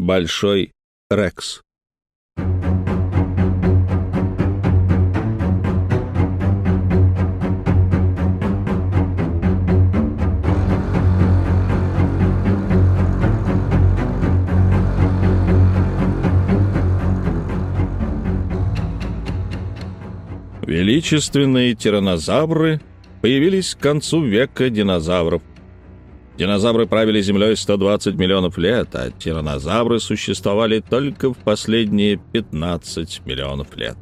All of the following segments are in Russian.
Большой Рекс. Величественные тираннозавры появились к концу века динозавров. Динозавры правили Землей 120 миллионов лет, а тираннозавры существовали только в последние 15 миллионов лет.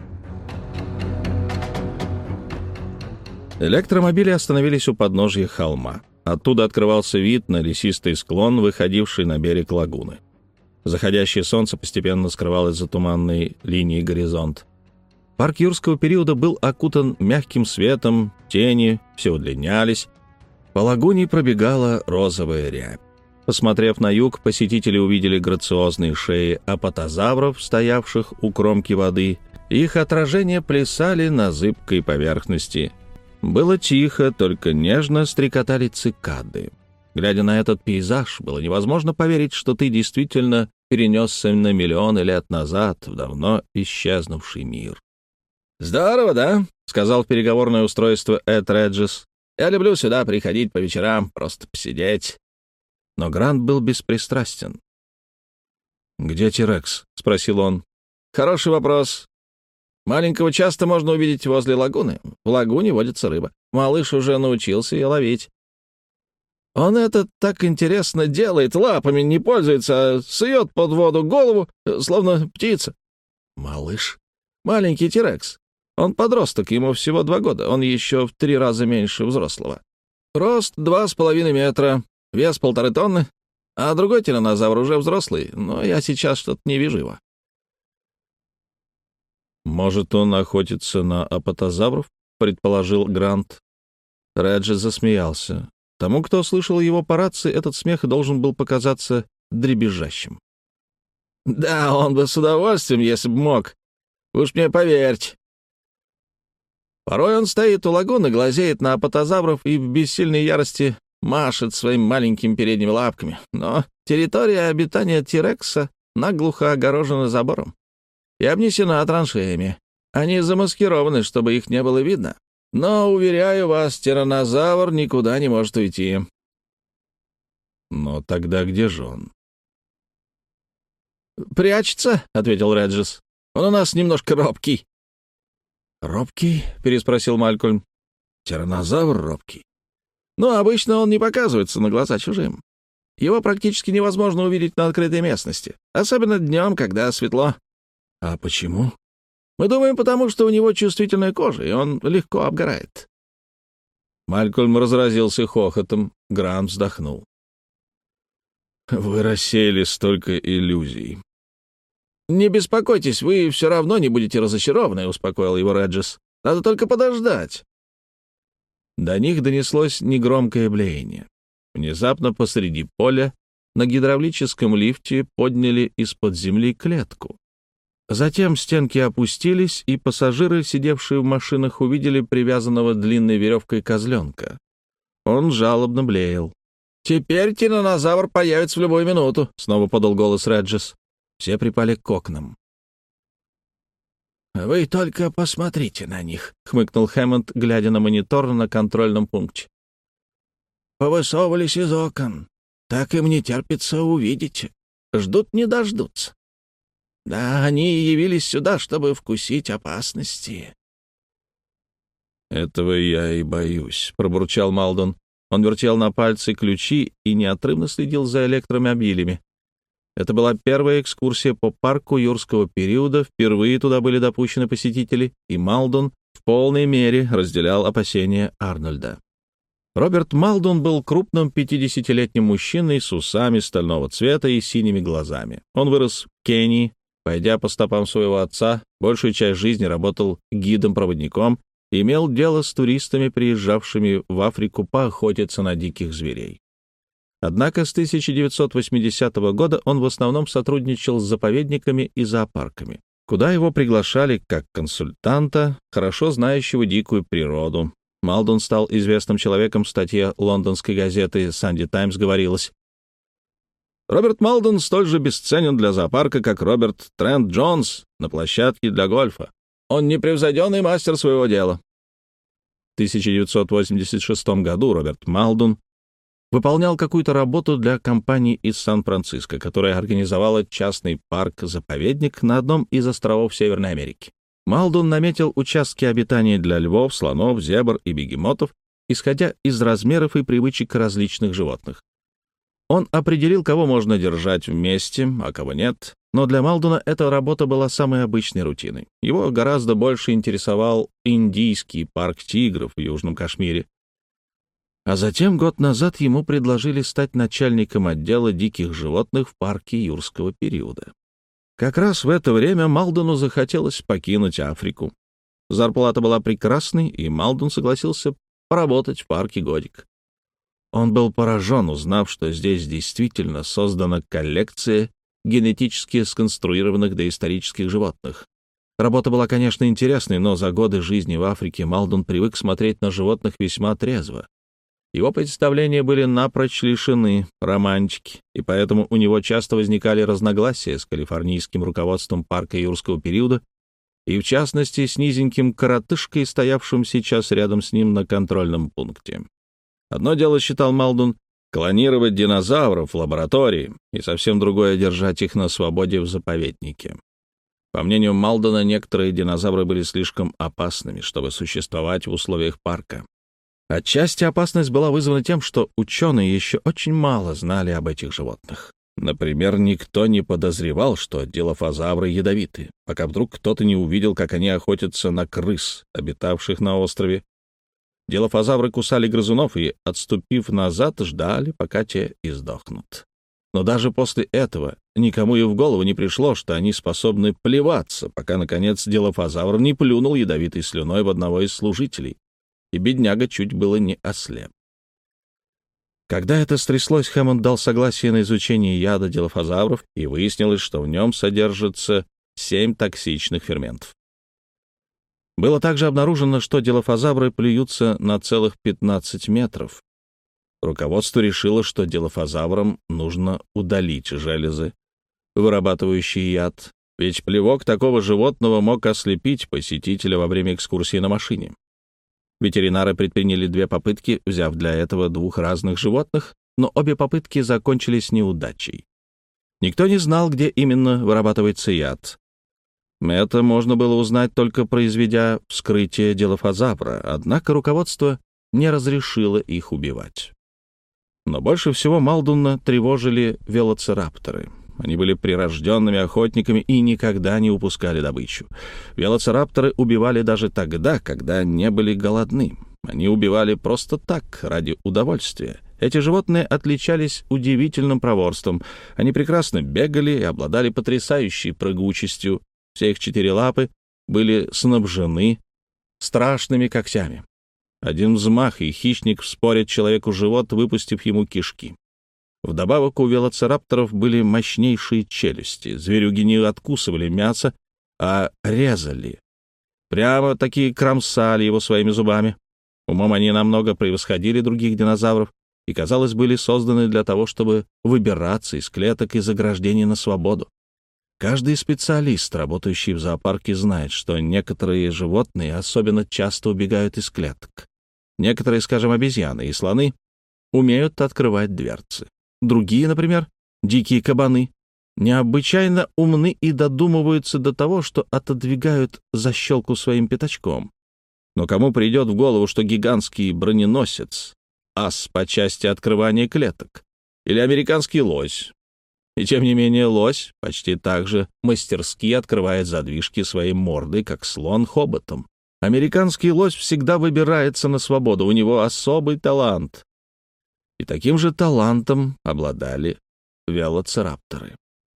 Электромобили остановились у подножья холма. Оттуда открывался вид на лесистый склон, выходивший на берег лагуны. Заходящее солнце постепенно скрывалось за туманной линией горизонта. Парк юрского периода был окутан мягким светом, тени все удлинялись. По лагуне пробегала розовая рябь. Посмотрев на юг, посетители увидели грациозные шеи апатозавров, стоявших у кромки воды. Их отражения плясали на зыбкой поверхности. Было тихо, только нежно стрекотали цикады. Глядя на этот пейзаж, было невозможно поверить, что ты действительно перенесся на миллионы лет назад в давно исчезнувший мир. «Здорово, да?» — сказал в переговорное устройство Эд Реджес. «Я люблю сюда приходить по вечерам, просто посидеть». Но Грант был беспристрастен. «Где Тирекс?» — спросил он. «Хороший вопрос. Маленького часто можно увидеть возле лагуны. В лагуне водится рыба. Малыш уже научился ее ловить. Он это так интересно делает, лапами не пользуется, а сует под воду голову, словно птица». «Малыш?» «Маленький Тирекс. Он подросток, ему всего 2 года, он еще в 3 раза меньше взрослого. Рост 2,5 метра, вес 1,5 тонны, а другой тираннозавр уже взрослый, но я сейчас что-то не вижу его». «Может, он охотится на апатозавров?» — предположил Грант. Реджи засмеялся. Тому, кто слышал его по рации, этот смех должен был показаться дребезжащим. «Да, он бы с удовольствием, если бы мог. Уж мне поверьте. Порой он стоит у лагуны, глазеет на апатозавров и в бессильной ярости машет своими маленькими передними лапками. Но территория обитания Тирекса наглухо огорожена забором и обнесена траншеями. Они замаскированы, чтобы их не было видно. Но, уверяю вас, тираннозавр никуда не может уйти». «Но тогда где же он?» «Прячется», — ответил Реджес. «Он у нас немножко робкий». «Робкий?» — переспросил Малькольм. «Тираннозавр робкий?» «Ну, обычно он не показывается на глаза чужим. Его практически невозможно увидеть на открытой местности, особенно днем, когда светло». «А почему?» «Мы думаем, потому что у него чувствительная кожа, и он легко обгорает». Малькольм разразился хохотом. Грант вздохнул. «Вы рассеяли столько иллюзий». «Не беспокойтесь, вы все равно не будете разочарованы», — успокоил его Реджес. «Надо только подождать». До них донеслось негромкое блеяние. Внезапно посреди поля на гидравлическом лифте подняли из-под земли клетку. Затем стенки опустились, и пассажиры, сидевшие в машинах, увидели привязанного длинной веревкой козленка. Он жалобно блеял. «Теперь тираннозавр появится в любую минуту», — снова подал голос Реджес. Все припали к окнам. «Вы только посмотрите на них», — хмыкнул Хэммонд, глядя на монитор на контрольном пункте. «Повысовывались из окон. Так им не терпится увидеть. Ждут не дождутся. Да, они явились сюда, чтобы вкусить опасности». «Этого я и боюсь», — пробурчал Малдон. Он вертел на пальце ключи и неотрывно следил за электромобилями. Это была первая экскурсия по парку юрского периода, впервые туда были допущены посетители, и Малдон в полной мере разделял опасения Арнольда. Роберт Малдон был крупным 50-летним мужчиной с усами стального цвета и синими глазами. Он вырос в Кении, пойдя по стопам своего отца, большую часть жизни работал гидом-проводником и имел дело с туристами, приезжавшими в Африку поохотиться на диких зверей. Однако с 1980 года он в основном сотрудничал с заповедниками и зоопарками, куда его приглашали как консультанта, хорошо знающего дикую природу. Малдон стал известным человеком. В статье лондонской газеты «Санди Таймс» говорилось: Роберт Малден столь же бесценен для зоопарка, как Роберт Трент Джонс на площадке для гольфа. Он непревзойденный мастер своего дела». В 1986 году Роберт Малден выполнял какую-то работу для компании из Сан-Франциско, которая организовала частный парк-заповедник на одном из островов Северной Америки. Малден наметил участки обитания для львов, слонов, зебр и бегемотов, исходя из размеров и привычек различных животных. Он определил, кого можно держать вместе, а кого нет, но для Малдена эта работа была самой обычной рутиной. Его гораздо больше интересовал индийский парк тигров в Южном Кашмире. А затем, год назад, ему предложили стать начальником отдела диких животных в парке юрского периода. Как раз в это время Малдену захотелось покинуть Африку. Зарплата была прекрасной, и Малден согласился поработать в парке годик. Он был поражен, узнав, что здесь действительно создана коллекция генетически сконструированных доисторических животных. Работа была, конечно, интересной, но за годы жизни в Африке Малден привык смотреть на животных весьма трезво. Его представления были напрочь лишены романтики, и поэтому у него часто возникали разногласия с калифорнийским руководством парка юрского периода и, в частности, с низеньким коротышкой, стоявшим сейчас рядом с ним на контрольном пункте. Одно дело, считал Малден, клонировать динозавров в лаборатории, и совсем другое — держать их на свободе в заповеднике. По мнению Малдена, некоторые динозавры были слишком опасными, чтобы существовать в условиях парка. Отчасти опасность была вызвана тем, что ученые еще очень мало знали об этих животных. Например, никто не подозревал, что дилофазавры ядовиты, пока вдруг кто-то не увидел, как они охотятся на крыс, обитавших на острове. Дилофазавры кусали грызунов и, отступив назад, ждали, пока те издохнут. Но даже после этого никому и в голову не пришло, что они способны плеваться, пока, наконец, дилофазавр не плюнул ядовитой слюной в одного из служителей, и бедняга чуть было не ослеп. Когда это стряслось, Хэммонд дал согласие на изучение яда дилофазавров, и выяснилось, что в нем содержится 7 токсичных ферментов. Было также обнаружено, что дилофазавры плюются на целых 15 метров. Руководство решило, что дилофазаврам нужно удалить железы, вырабатывающие яд, ведь плевок такого животного мог ослепить посетителя во время экскурсии на машине. Ветеринары предприняли 2 попытки, взяв для этого 2 разных животных, но обе попытки закончились неудачей. Никто не знал, где именно вырабатывается яд. Это можно было узнать, только произведя вскрытие дилофазавра, однако руководство не разрешило их убивать. Но больше всего Малдена тревожили велоцирапторы. Они были прирожденными охотниками и никогда не упускали добычу. Велоцирапторы убивали даже тогда, когда не были голодны. Они убивали просто так, ради удовольствия. Эти животные отличались удивительным проворством. Они прекрасно бегали и обладали потрясающей прыгучестью. Все их 4 лапы были снабжены страшными когтями. Один взмах, и хищник вспорит человеку живот, выпустив ему кишки. Вдобавок у велоцирапторов были мощнейшие челюсти. Зверюги не откусывали мясо, а резали. Прямо-таки кромсали его своими зубами. Умом они намного превосходили других динозавров и, казалось, были созданы для того, чтобы выбираться из клеток и заграждений на свободу. Каждый специалист, работающий в зоопарке, знает, что некоторые животные особенно часто убегают из клеток. Некоторые, скажем, обезьяны и слоны, умеют открывать дверцы. Другие, например, дикие кабаны, необычайно умны и додумываются до того, что отодвигают защелку своим пятачком. Но кому придет в голову, что гигантский броненосец — ас по части открывания клеток? Или американский лось? И тем не менее лось почти так же мастерски открывает задвижки своей мордой, как слон хоботом. Американский лось всегда выбирается на свободу, у него особый талант. И таким же талантом обладали велоцирапторы.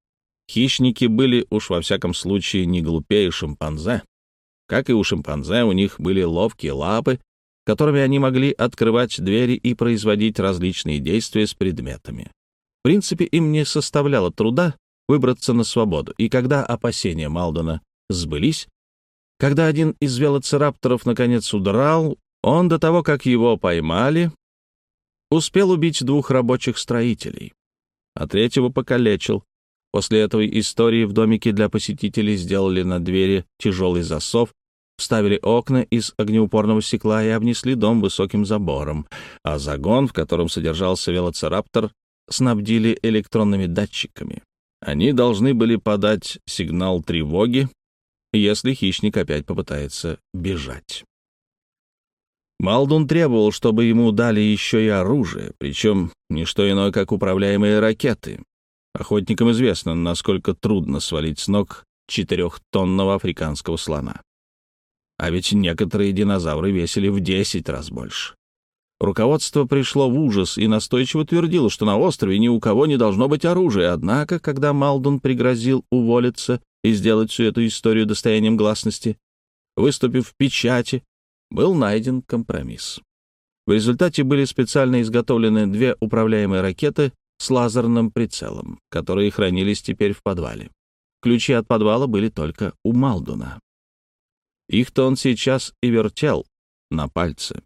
Хищники были уж во всяком случае не глупее шимпанзе. Как и у шимпанзе, у них были ловкие лапы, которыми они могли открывать двери и производить различные действия с предметами. В принципе, им не составляло труда выбраться на свободу, и когда опасения Малдена сбылись, когда один из велоцирапторов наконец удрал, он до того, как его поймали, успел убить 2 рабочих строителей. а третьего покалечил. После этой истории в домике для посетителей сделали на двери тяжелый засов, вставили окна из огнеупорного стекла и обнесли дом высоким забором, а загон, в котором содержался велоцираптор, снабдили электронными датчиками. Они должны были подать сигнал тревоги, если хищник опять попытается бежать. Малдун требовал, чтобы ему дали еще и оружие, причем не что иное, как управляемые ракеты. Охотникам известно, насколько трудно свалить с ног 4-тонного африканского слона. А ведь некоторые динозавры весили в 10 раз больше. Руководство пришло в ужас и настойчиво твердило, что на острове ни у кого не должно быть оружия. Однако, когда Малдун пригрозил уволиться и сделать всю эту историю достоянием гласности, выступив в печати, был найден компромисс. В результате были специально изготовлены 2 управляемые ракеты с лазерным прицелом, которые хранились теперь в подвале. Ключи от подвала были только у Малдуна. Их-то он сейчас и вертел на пальце.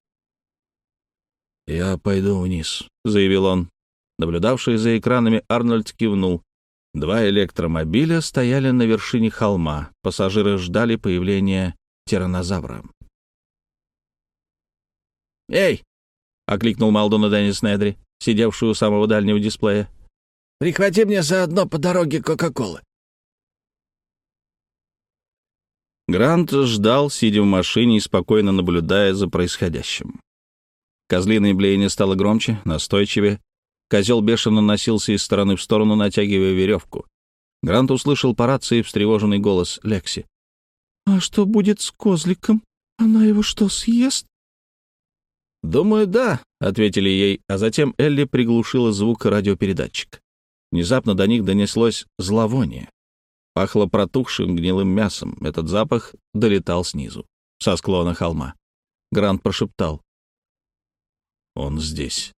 «Я пойду вниз», — заявил он. Наблюдавший за экранами Арнольд кивнул. 2 электромобиля стояли на вершине холма. Пассажиры ждали появления тираннозавра. «Эй!» — окликнул Малдуна Деннис Недри, сидевший у самого дальнего дисплея. «Прихвати мне заодно по дороге Кока-Колы». Грант ждал, сидя в машине и спокойно наблюдая за происходящим. Козлиное блеяние стало громче, настойчивее. Козел бешено носился из стороны в сторону, натягивая веревку. Грант услышал по рации встревоженный голос Лекси. «А что будет с козликом? Она его что, съест?» «Думаю, да», — ответили ей, а затем Элли приглушила звук радиопередатчика. Внезапно до них донеслось зловоние. Пахло протухшим гнилым мясом. Этот запах долетал снизу, со склона холма. Грант прошептал. «Он здесь».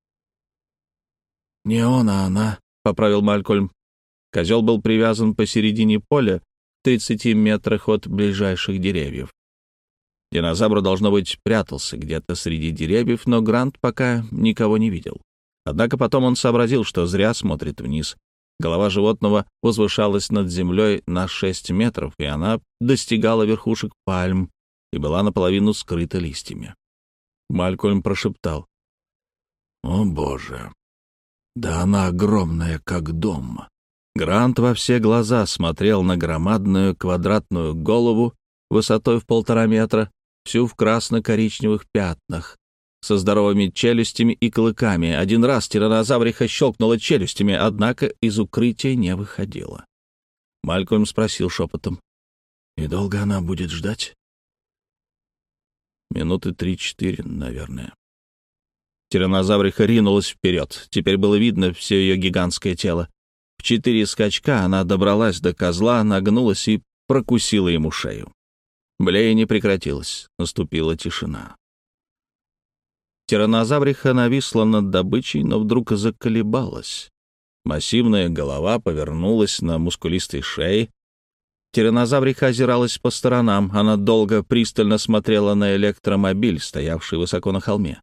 «Не он, а она», — поправил Малькольм. Козел был привязан посередине поля, в 30 метрах от ближайших деревьев. Динозавр, должно быть, прятался где-то среди деревьев, но Грант пока никого не видел. Однако потом он сообразил, что зря смотрит вниз. Голова животного возвышалась над землей на 6 метров, и она достигала верхушек пальм и была наполовину скрыта листьями. Малькольм прошептал. «О, Боже! Да она огромная, как дом!» Грант во все глаза смотрел на громадную квадратную голову высотой в 1,5 метра, всю в красно-коричневых пятнах, со здоровыми челюстями и клыками. Один раз тираннозавриха щелкнула челюстями, однако из укрытия не выходила. Малькольм спросил шепотом. «И долго она будет ждать?» «Минуты 3-4, наверное». Тираннозавриха ринулась вперед. Теперь было видно все ее гигантское тело. В 4 скачка она добралась до козла, нагнулась и прокусила ему шею. Блеяние прекратилось. Наступила тишина. Тираннозавриха нависла над добычей, но вдруг заколебалась. Массивная голова повернулась на мускулистой шее. Тираннозавриха озиралась по сторонам. Она долго пристально смотрела на электромобиль, стоявший высоко на холме.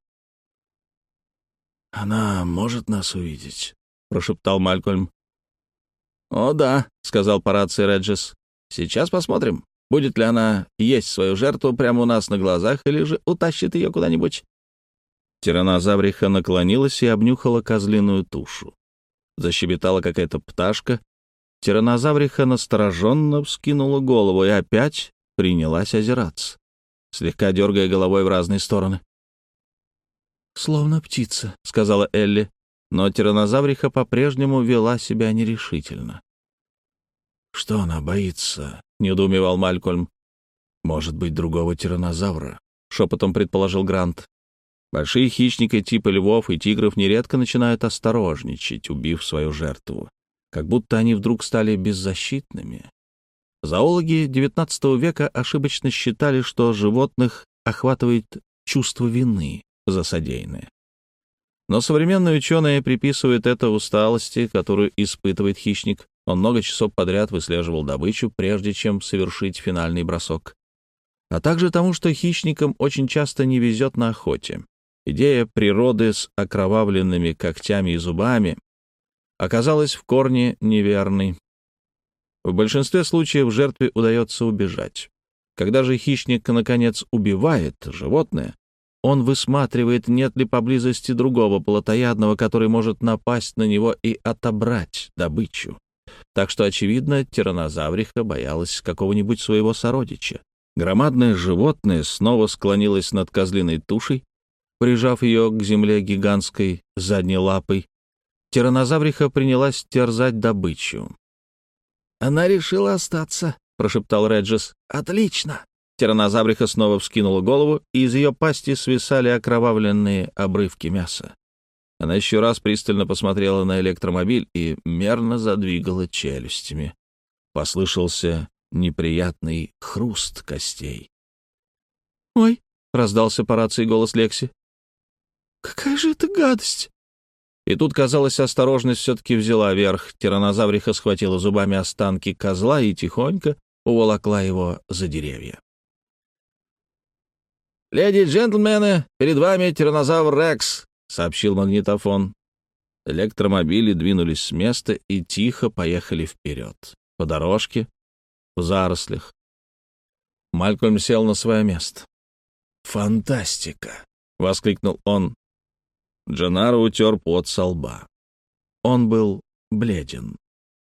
«Она может нас увидеть?» — прошептал Малькольм. «О, да», — сказал по рации Реджес. «Сейчас посмотрим, будет ли она есть свою жертву прямо у нас на глазах или же утащит ее куда-нибудь». Тираннозавриха наклонилась и обнюхала козлиную тушу. Защебетала какая-то пташка. Тираннозавриха настороженно вскинула голову и опять принялась озираться, слегка дергая головой в разные стороны. «Словно птица», — сказала Элли, но тираннозавриха по-прежнему вела себя нерешительно. «Что она боится?» — недоумевал Малькольм. «Может быть, другого тираннозавра?» — шепотом предположил Грант. Большие хищники типа львов и тигров нередко начинают осторожничать, убив свою жертву, как будто они вдруг стали беззащитными. Зоологи XIX века ошибочно считали, что животных охватывает чувство вины за содеянное. Но современные ученые приписывают это усталости, которую испытывает хищник. Он много часов подряд выслеживал добычу, прежде чем совершить финальный бросок. А также тому, что хищникам очень часто не везет на охоте. Идея природы с окровавленными когтями и зубами оказалась в корне неверной. В большинстве случаев жертве удается убежать. Когда же хищник, наконец, убивает животное, он высматривает, нет ли поблизости другого плотоядного, который может напасть на него и отобрать добычу. Так что, очевидно, тираннозавриха боялась какого-нибудь своего сородича. Громадное животное снова склонилось над козлиной тушей, прижав ее к земле гигантской задней лапой. Тираннозавриха принялась терзать добычу. «Она решила остаться», — прошептал Реджес. «Отлично!» Тираннозавриха снова вскинула голову, и из ее пасти свисали окровавленные обрывки мяса. Она еще раз пристально посмотрела на электромобиль и мерно задвигала челюстями. Послышался неприятный хруст костей. «Ой!» — раздался по рации голос Лекси. «Какая же это гадость!» И тут, казалось, осторожность все-таки взяла верх. Тираннозавриха схватила зубами останки козла и тихонько уволокла его за деревья. «Леди и джентльмены, перед вами тираннозавр Рекс», — сообщил магнитофон. Электромобили двинулись с места и тихо поехали вперед, по дорожке, в зарослях. Малькольм сел на свое место. «Фантастика!» — воскликнул он. Дженаро утер пот со лба. Он был бледен.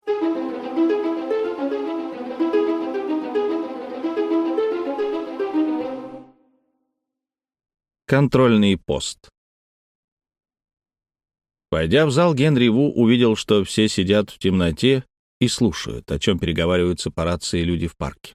Контрольный пост. Войдя в зал, Генри Ву увидел, что все сидят в темноте и слушают, о чем переговариваются по рации люди в парке.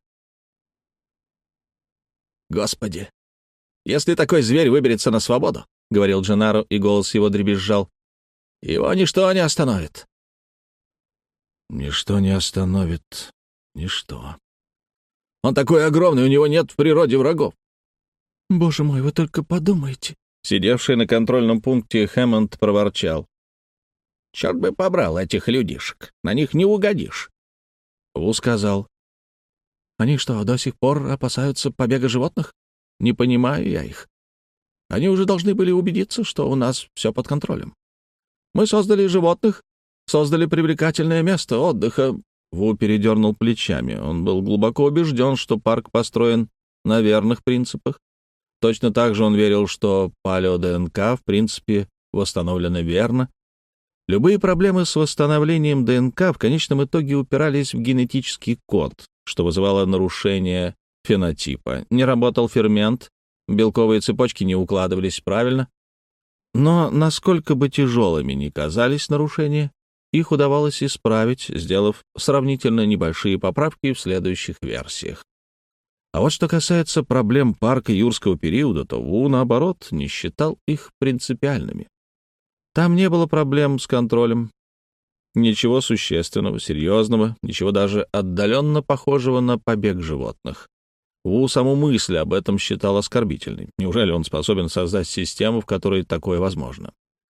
«Господи, если такой зверь выберется на свободу, — говорил Дженаро, и голос его дребезжал, — его ничто не остановит». «Ничто не остановит, ничто. Он такой огромный, у него нет в природе врагов». «Боже мой, вы только подумайте!» Сидевший на контрольном пункте Хэммонд проворчал. «Черт бы побрал этих людишек, на них не угодишь». Ву сказал. «Они что, до сих пор опасаются побега животных? Не понимаю я их. Они уже должны были убедиться, что у нас все под контролем. Мы создали животных, создали привлекательное место отдыха». Ву передернул плечами. Он был глубоко убежден, что парк построен на верных принципах. Точно так же он верил, что палео-ДНК, в принципе, восстановлена верно. Любые проблемы с восстановлением ДНК в конечном итоге упирались в генетический код, что вызывало нарушение фенотипа. Не работал фермент, белковые цепочки не укладывались правильно. Но насколько бы тяжелыми ни казались нарушения, их удавалось исправить, сделав сравнительно небольшие поправки в следующих версиях. А вот что касается проблем парка юрского периода, то Ву, наоборот, не считал их принципиальными. Там не было проблем с контролем. Ничего существенного, серьезного, ничего даже отдаленно похожего на побег животных. Ву саму мысль об этом считал оскорбительной. Неужели он способен создать систему, в которой такое возможно?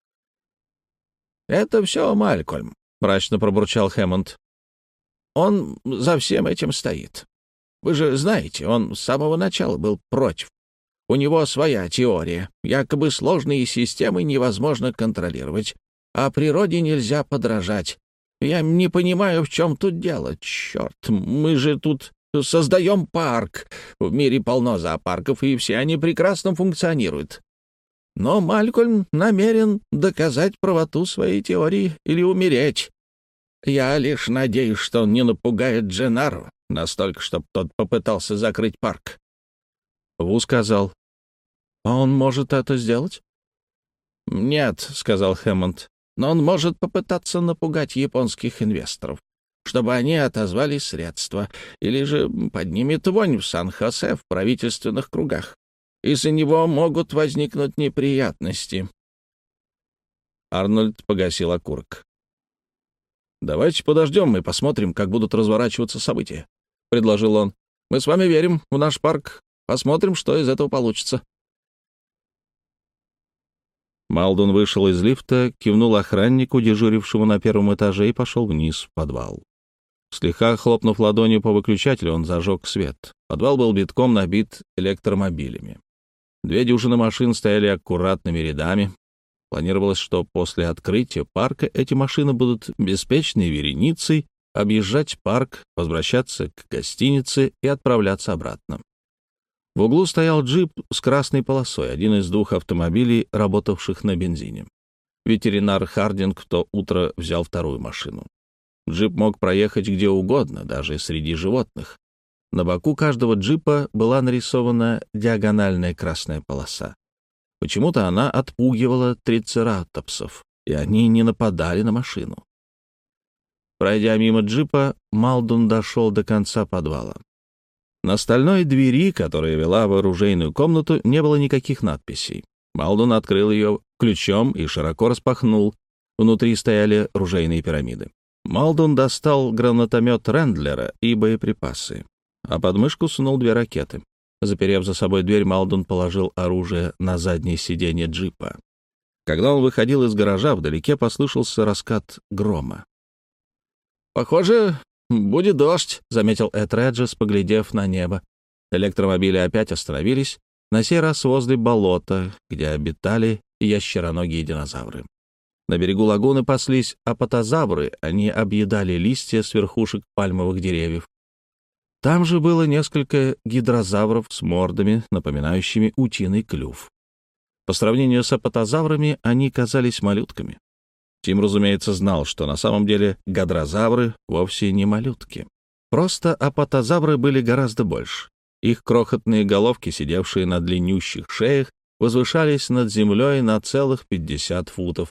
«Это все Малькольм», — мрачно пробурчал Хэммонд. «Он за всем этим стоит. Вы же знаете, он с самого начала был против. У него своя теория. Якобы сложные системы невозможно контролировать, а природе нельзя подражать. Я не понимаю, в чем тут дело. Черт, мы же тут создаем парк. В мире полно зоопарков, и все они прекрасно функционируют. Но Малькольм намерен доказать правоту своей теории или умереть. Я лишь надеюсь, что он не напугает Дженару настолько, чтобы тот попытался закрыть парк». Ву сказал. «А он может это сделать?» «Нет», — сказал Хэммонд, «но он может попытаться напугать японских инвесторов, чтобы они отозвали средства, или же поднимет вонь в Сан-Хосе в правительственных кругах. Из-за него могут возникнуть неприятности». Арнольд погасил окурок. «Давайте подождем и посмотрим, как будут разворачиваться события», — предложил он. «Мы с вами верим в наш парк. Посмотрим, что из этого получится». Малдун вышел из лифта, кивнул охраннику, дежурившему на первом этаже, и пошел вниз в подвал. Слегка хлопнув ладонью по выключателю, он зажег свет. Подвал был битком набит электромобилями. 2 дюжины машин стояли аккуратными рядами. Планировалось, что после открытия парка эти машины будут беспечной вереницей объезжать парк, возвращаться к гостинице и отправляться обратно. В углу стоял джип с красной полосой, один из двух автомобилей, работавших на бензине. Ветеринар Хардинг в то утро взял вторую машину. Джип мог проехать где угодно, даже среди животных. На боку каждого джипа была нарисована диагональная красная полоса. Почему-то она отпугивала трицератопсов, и они не нападали на машину. Пройдя мимо джипа, Малдун дошел до конца подвала. На стальной двери, которая вела в оружейную комнату, не было никаких надписей. Малдун открыл ее ключом и широко распахнул. Внутри стояли ружейные пирамиды. Малдун достал гранатомет Рендлера и боеприпасы, а под мышку сунул 2 ракеты. Заперев за собой дверь, Малдун положил оружие на заднее сиденье джипа. Когда он выходил из гаража, вдалеке послышался раскат грома. «Похоже, будет дождь», — заметил Эд Реджес, поглядев на небо. Электромобили опять остановились, на сей раз возле болота, где обитали ящероногие динозавры. На берегу лагуны паслись апатозавры, они объедали листья с верхушек пальмовых деревьев. Там же было несколько гидрозавров с мордами, напоминающими утиный клюв. По сравнению с апатозаврами они казались малютками. Тим, разумеется, знал, что на самом деле гадрозавры вовсе не малютки. Просто апатозавры были гораздо больше. Их крохотные головки, сидевшие на длиннющих шеях, возвышались над землей на целых 50 футов.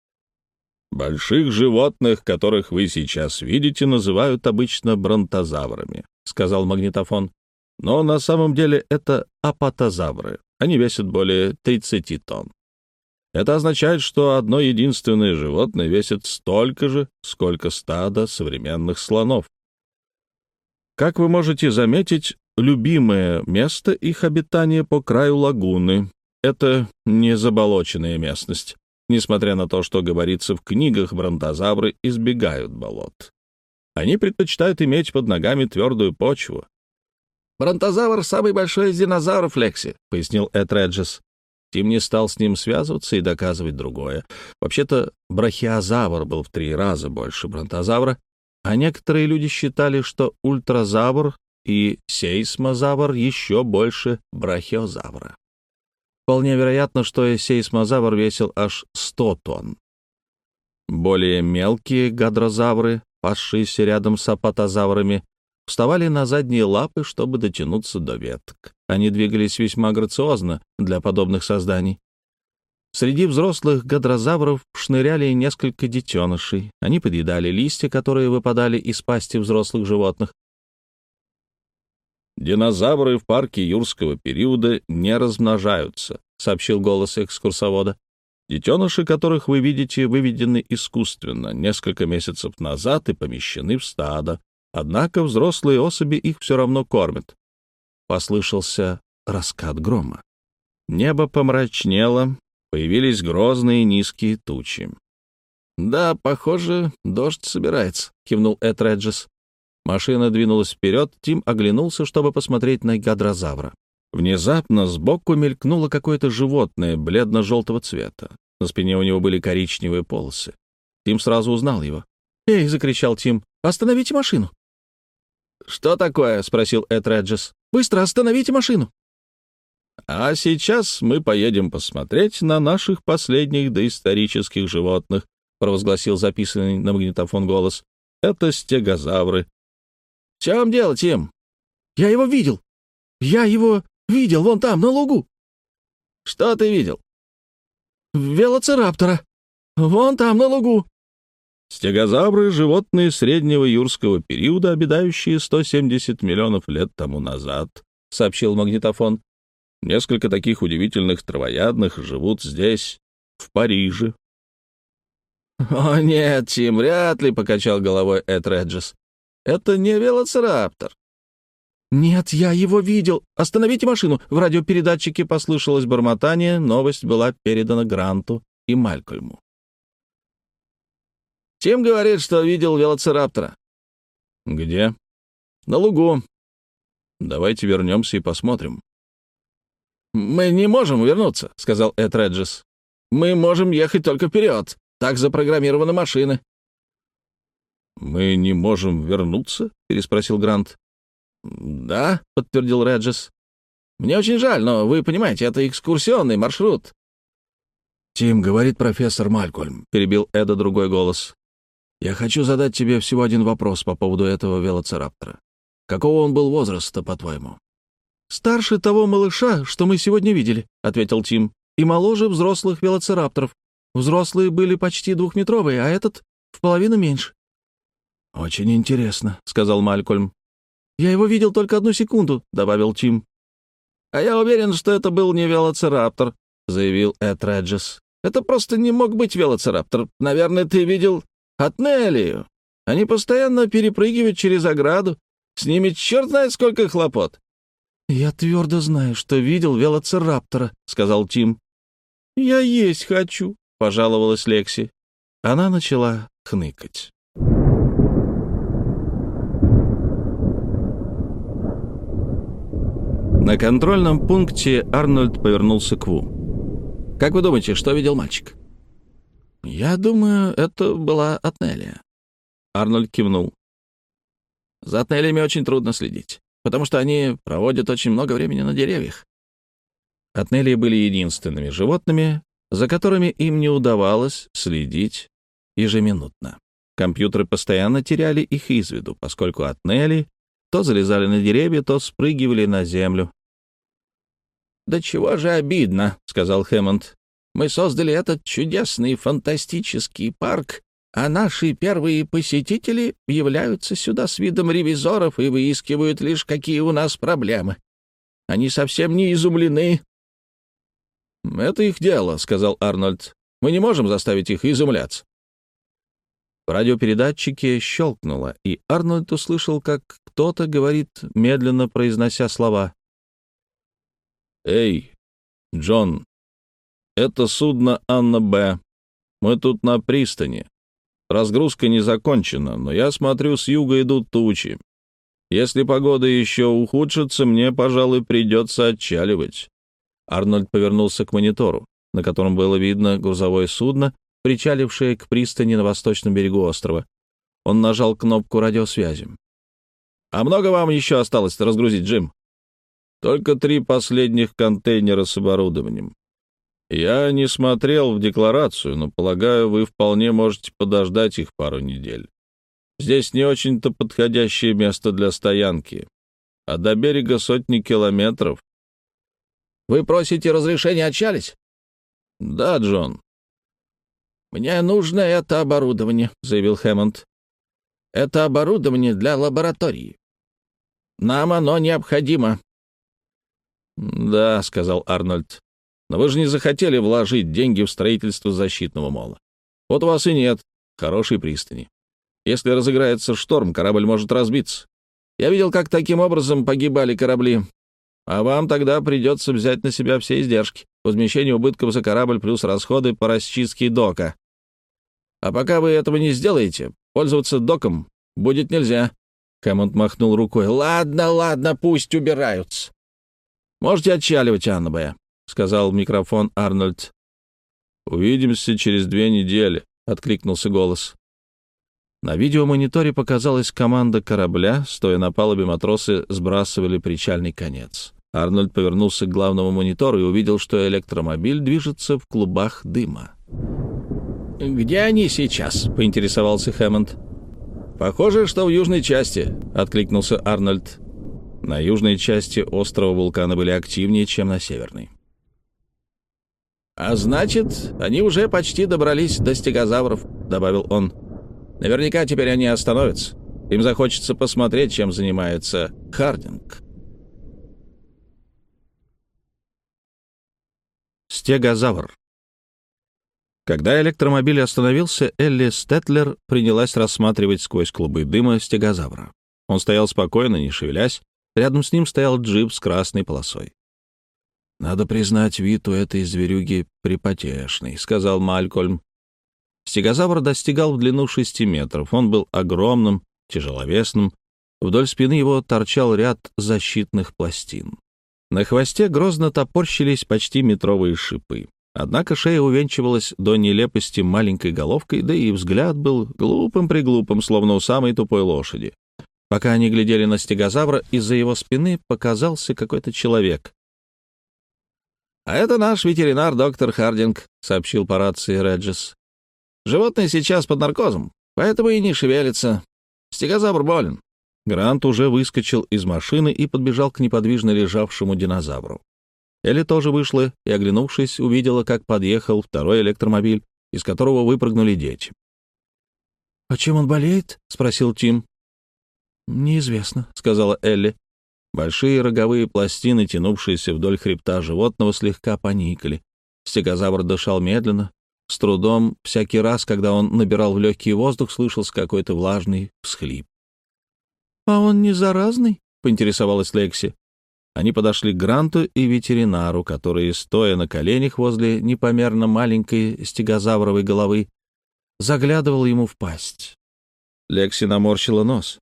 «Больших животных, которых вы сейчас видите, называют обычно бронтозаврами», — сказал магнитофон. «Но на самом деле это апатозавры. Они весят более 30 тонн. Это означает, что одно единственное животное весит столько же, сколько стадо современных слонов. Как вы можете заметить, любимое место их обитания по краю лагуны — это не заболоченная местность. Несмотря на то, что говорится в книгах, бронтозавры избегают болот. Они предпочитают иметь под ногами твердую почву. «Бронтозавр — самый большой из динозавров, Лекси», — пояснил Эд Реджес. Тим не стал с ним связываться и доказывать другое. Вообще-то брахиозавр был в 3 раза больше бронтозавра, а некоторые люди считали, что ультразавр и сейсмозавр еще больше брахиозавра. Вполне вероятно, что сейсмозавр весил аж 100 тонн. Более мелкие гадрозавры, пасшиеся рядом с апатозаврами, вставали на задние лапы, чтобы дотянуться до веток. Они двигались весьма грациозно для подобных созданий. Среди взрослых гадрозавров шныряли несколько детенышей. Они подъедали листья, которые выпадали из пасти взрослых животных. «Динозавры в парке юрского периода не размножаются», — сообщил голос экскурсовода. «Детеныши, которых вы видите, выведены искусственно несколько месяцев назад и помещены в стадо. Однако взрослые особи их все равно кормят». Послышался раскат грома. Небо помрачнело, появились грозные низкие тучи. «Да, похоже, дождь собирается», — кивнул Эд Реджес. Машина двинулась вперед, Тим оглянулся, чтобы посмотреть на гадрозавра. Внезапно сбоку мелькнуло какое-то животное бледно-желтого цвета. На спине у него были коричневые полосы. Тим сразу узнал его. «Эй!» — закричал Тим. «Остановите машину!» «Что такое?» — спросил Эд Реджес. «Быстро остановите машину!» «А сейчас мы поедем посмотреть на наших последних доисторических животных», — провозгласил записанный на магнитофон голос. «Это стегозавры». «В чем дело, Тим?» «Я его видел! Я его видел вон там, на лугу!» «Что ты видел?» «Велоцираптора! Вон там, на лугу!» Стегозавры — животные среднего юрского периода, обитающие 170 миллионов лет тому назад, — сообщил магнитофон. Несколько таких удивительных травоядных живут здесь, в Париже. «О, нет, Тим, вряд ли», — покачал головой Эд Реджес. «Это не велоцираптор». «Нет, я его видел. Остановите машину». В радиопередатчике послышалось бормотание, новость была передана Гранту и Малькольму. «Тим говорит, что видел велоцираптора». «Где?» «На лугу». «Давайте вернемся и посмотрим». «Мы не можем вернуться», — сказал Эд Реджес. Мы можем ехать только вперед. Так запрограммированы машины». «Мы не можем вернуться?» — переспросил Грант. «Да», — подтвердил Реджес. «Мне очень жаль, но вы понимаете, это экскурсионный маршрут». «Тим, — говорит профессор Малькольм, — перебил Эда другой голос. Я хочу задать тебе всего один вопрос по поводу этого велоцираптора. Какого он был возраста, по-твоему?» «Старше того малыша, что мы сегодня видели», — ответил Тим, «и моложе взрослых велоцирапторов. Взрослые были почти двухметровые, а этот в половину меньше». «Очень интересно», — сказал Малькольм. «Я его видел только 1 секунду», — добавил Тим. «А я уверен, что это был не велоцираптор», — заявил Эд Реджес. «Это просто не мог быть велоцираптор. Наверное, ты видел Атнелию. Они постоянно перепрыгивают через ограду. С ними черт знает сколько хлопот». «Я твердо знаю, что видел велоцираптора», — сказал Тим. «Я есть хочу», — пожаловалась Лекси. Она начала хныкать. На контрольном пункте Арнольд повернулся к Ву. «Как вы думаете, что видел мальчик?» «Я думаю, это была Атнелия». Арнольд кивнул. «За Атнелиями очень трудно следить, потому что они проводят очень много времени на деревьях». Атнелии были единственными животными, за которыми им не удавалось следить ежеминутно. Компьютеры постоянно теряли их из виду, поскольку Атнелии то залезали на деревья, то спрыгивали на землю. «Да чего же обидно», — сказал Хэммонд. «Мы создали этот чудесный фантастический парк, а наши первые посетители являются сюда с видом ревизоров и выискивают лишь, какие у нас проблемы. Они совсем не изумлены». «Это их дело», — сказал Арнольд. «Мы не можем заставить их изумляться». В радиопередатчике щелкнуло, и Арнольд услышал, как кто-то говорит, медленно произнося слова. «Эй, Джон, это судно Анна Б. Мы тут на пристани. Разгрузка не закончена, но я смотрю, с юга идут тучи. Если погода еще ухудшится, мне, пожалуй, придется отчаливать». Арнольд повернулся к монитору, на котором было видно грузовое судно, причалившее к пристани на восточном берегу острова. Он нажал кнопку радиосвязи. «А много вам еще осталось разгрузить, Джим?» «Только 3 последних контейнера с оборудованием. Я не смотрел в декларацию, но, полагаю, вы вполне можете подождать их пару недель. Здесь не очень-то подходящее место для стоянки, а до берега сотни километров». «Вы просите разрешения отчалить?» «Да, Джон». «Мне нужно это оборудование», — заявил Хэммонд. «Это оборудование для лаборатории. Нам оно необходимо». «Да», — сказал Арнольд, — «но вы же не захотели вложить деньги в строительство защитного мола. Вот у вас и нет хорошей пристани. Если разыграется шторм, корабль может разбиться. Я видел, как таким образом погибали корабли. А вам тогда придется взять на себя все издержки, возмещение убытков за корабль плюс расходы по расчистке дока. А пока вы этого не сделаете, пользоваться доком будет нельзя». Хэммонд махнул рукой. «Ладно, пусть убираются. Можете отчаливать, Анна Б», — сказал в микрофон Арнольд. «Увидимся через 2 недели», — откликнулся голос. На видеомониторе показалась команда корабля. Стоя на палубе, матросы сбрасывали причальный конец. Арнольд повернулся к главному монитору и увидел, что электромобиль движется в клубах дыма. «Где они сейчас?» — поинтересовался Хэммонд. «Похоже, что в южной части», — откликнулся Арнольд. На южной части острова вулканы были активнее, чем на северной. «А значит, они уже почти добрались до стегозавров», — добавил он. «Наверняка теперь они остановятся. Им захочется посмотреть, чем занимается Хардинг». Стегозавр. Когда электромобиль остановился, Элли Стетлер принялась рассматривать сквозь клубы дыма стегозавра. Он стоял спокойно, не шевелясь. Рядом с ним стоял джип с красной полосой. «Надо признать, вид у этой зверюги припотешный», — сказал Малькольм. Стегозавр достигал в длину 6 метров. Он был огромным, тяжеловесным. Вдоль спины его торчал ряд защитных пластин. На хвосте грозно топорщились почти метровые шипы. Однако шея увенчивалась до нелепости маленькой головкой, да и взгляд был глупым-приглупым, словно у самой тупой лошади. Пока они глядели на стегозавра, из-за его спины показался какой-то человек. «А это наш ветеринар, доктор Хардинг», — сообщил по рации Реджес. «Животное сейчас под наркозом, поэтому и не шевелится. Стегозавр болен». Грант уже выскочил из машины и подбежал к неподвижно лежавшему динозавру. Элли тоже вышла и, оглянувшись, увидела, как подъехал второй электромобиль, из которого выпрыгнули дети. «А чем он болеет?» — спросил Тим. «Неизвестно», — сказала Элли. Большие роговые пластины, тянувшиеся вдоль хребта животного, слегка поникли. Стегозавр дышал медленно, с трудом. Всякий раз, когда он набирал в легкий воздух, слышался какой-то влажный всхлип. «А он не заразный?» — поинтересовалась Лекси. Они подошли к Гранту и ветеринару, который, стоя на коленях возле непомерно маленькой стегозавровой головы, заглядывал ему в пасть. Лекси наморщила нос.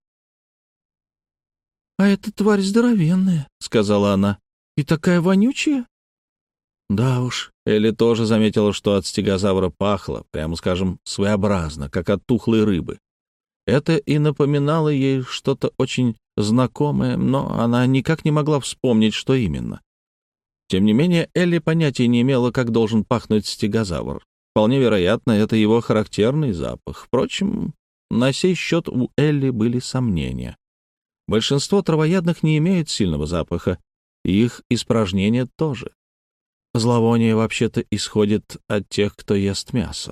«А эта тварь здоровенная», — сказала она, — «и такая вонючая». Да уж, Элли тоже заметила, что от стегозавра пахло, прямо скажем, своеобразно, как от тухлой рыбы. Это и напоминало ей что-то очень знакомое, но она никак не могла вспомнить, что именно. Тем не менее, Элли понятия не имела, как должен пахнуть стегозавр. Вполне вероятно, это его характерный запах. Впрочем, на сей счет у Элли были сомнения. Большинство травоядных не имеют сильного запаха, и их испражнения тоже. Зловоние вообще-то исходит от тех, кто ест мясо.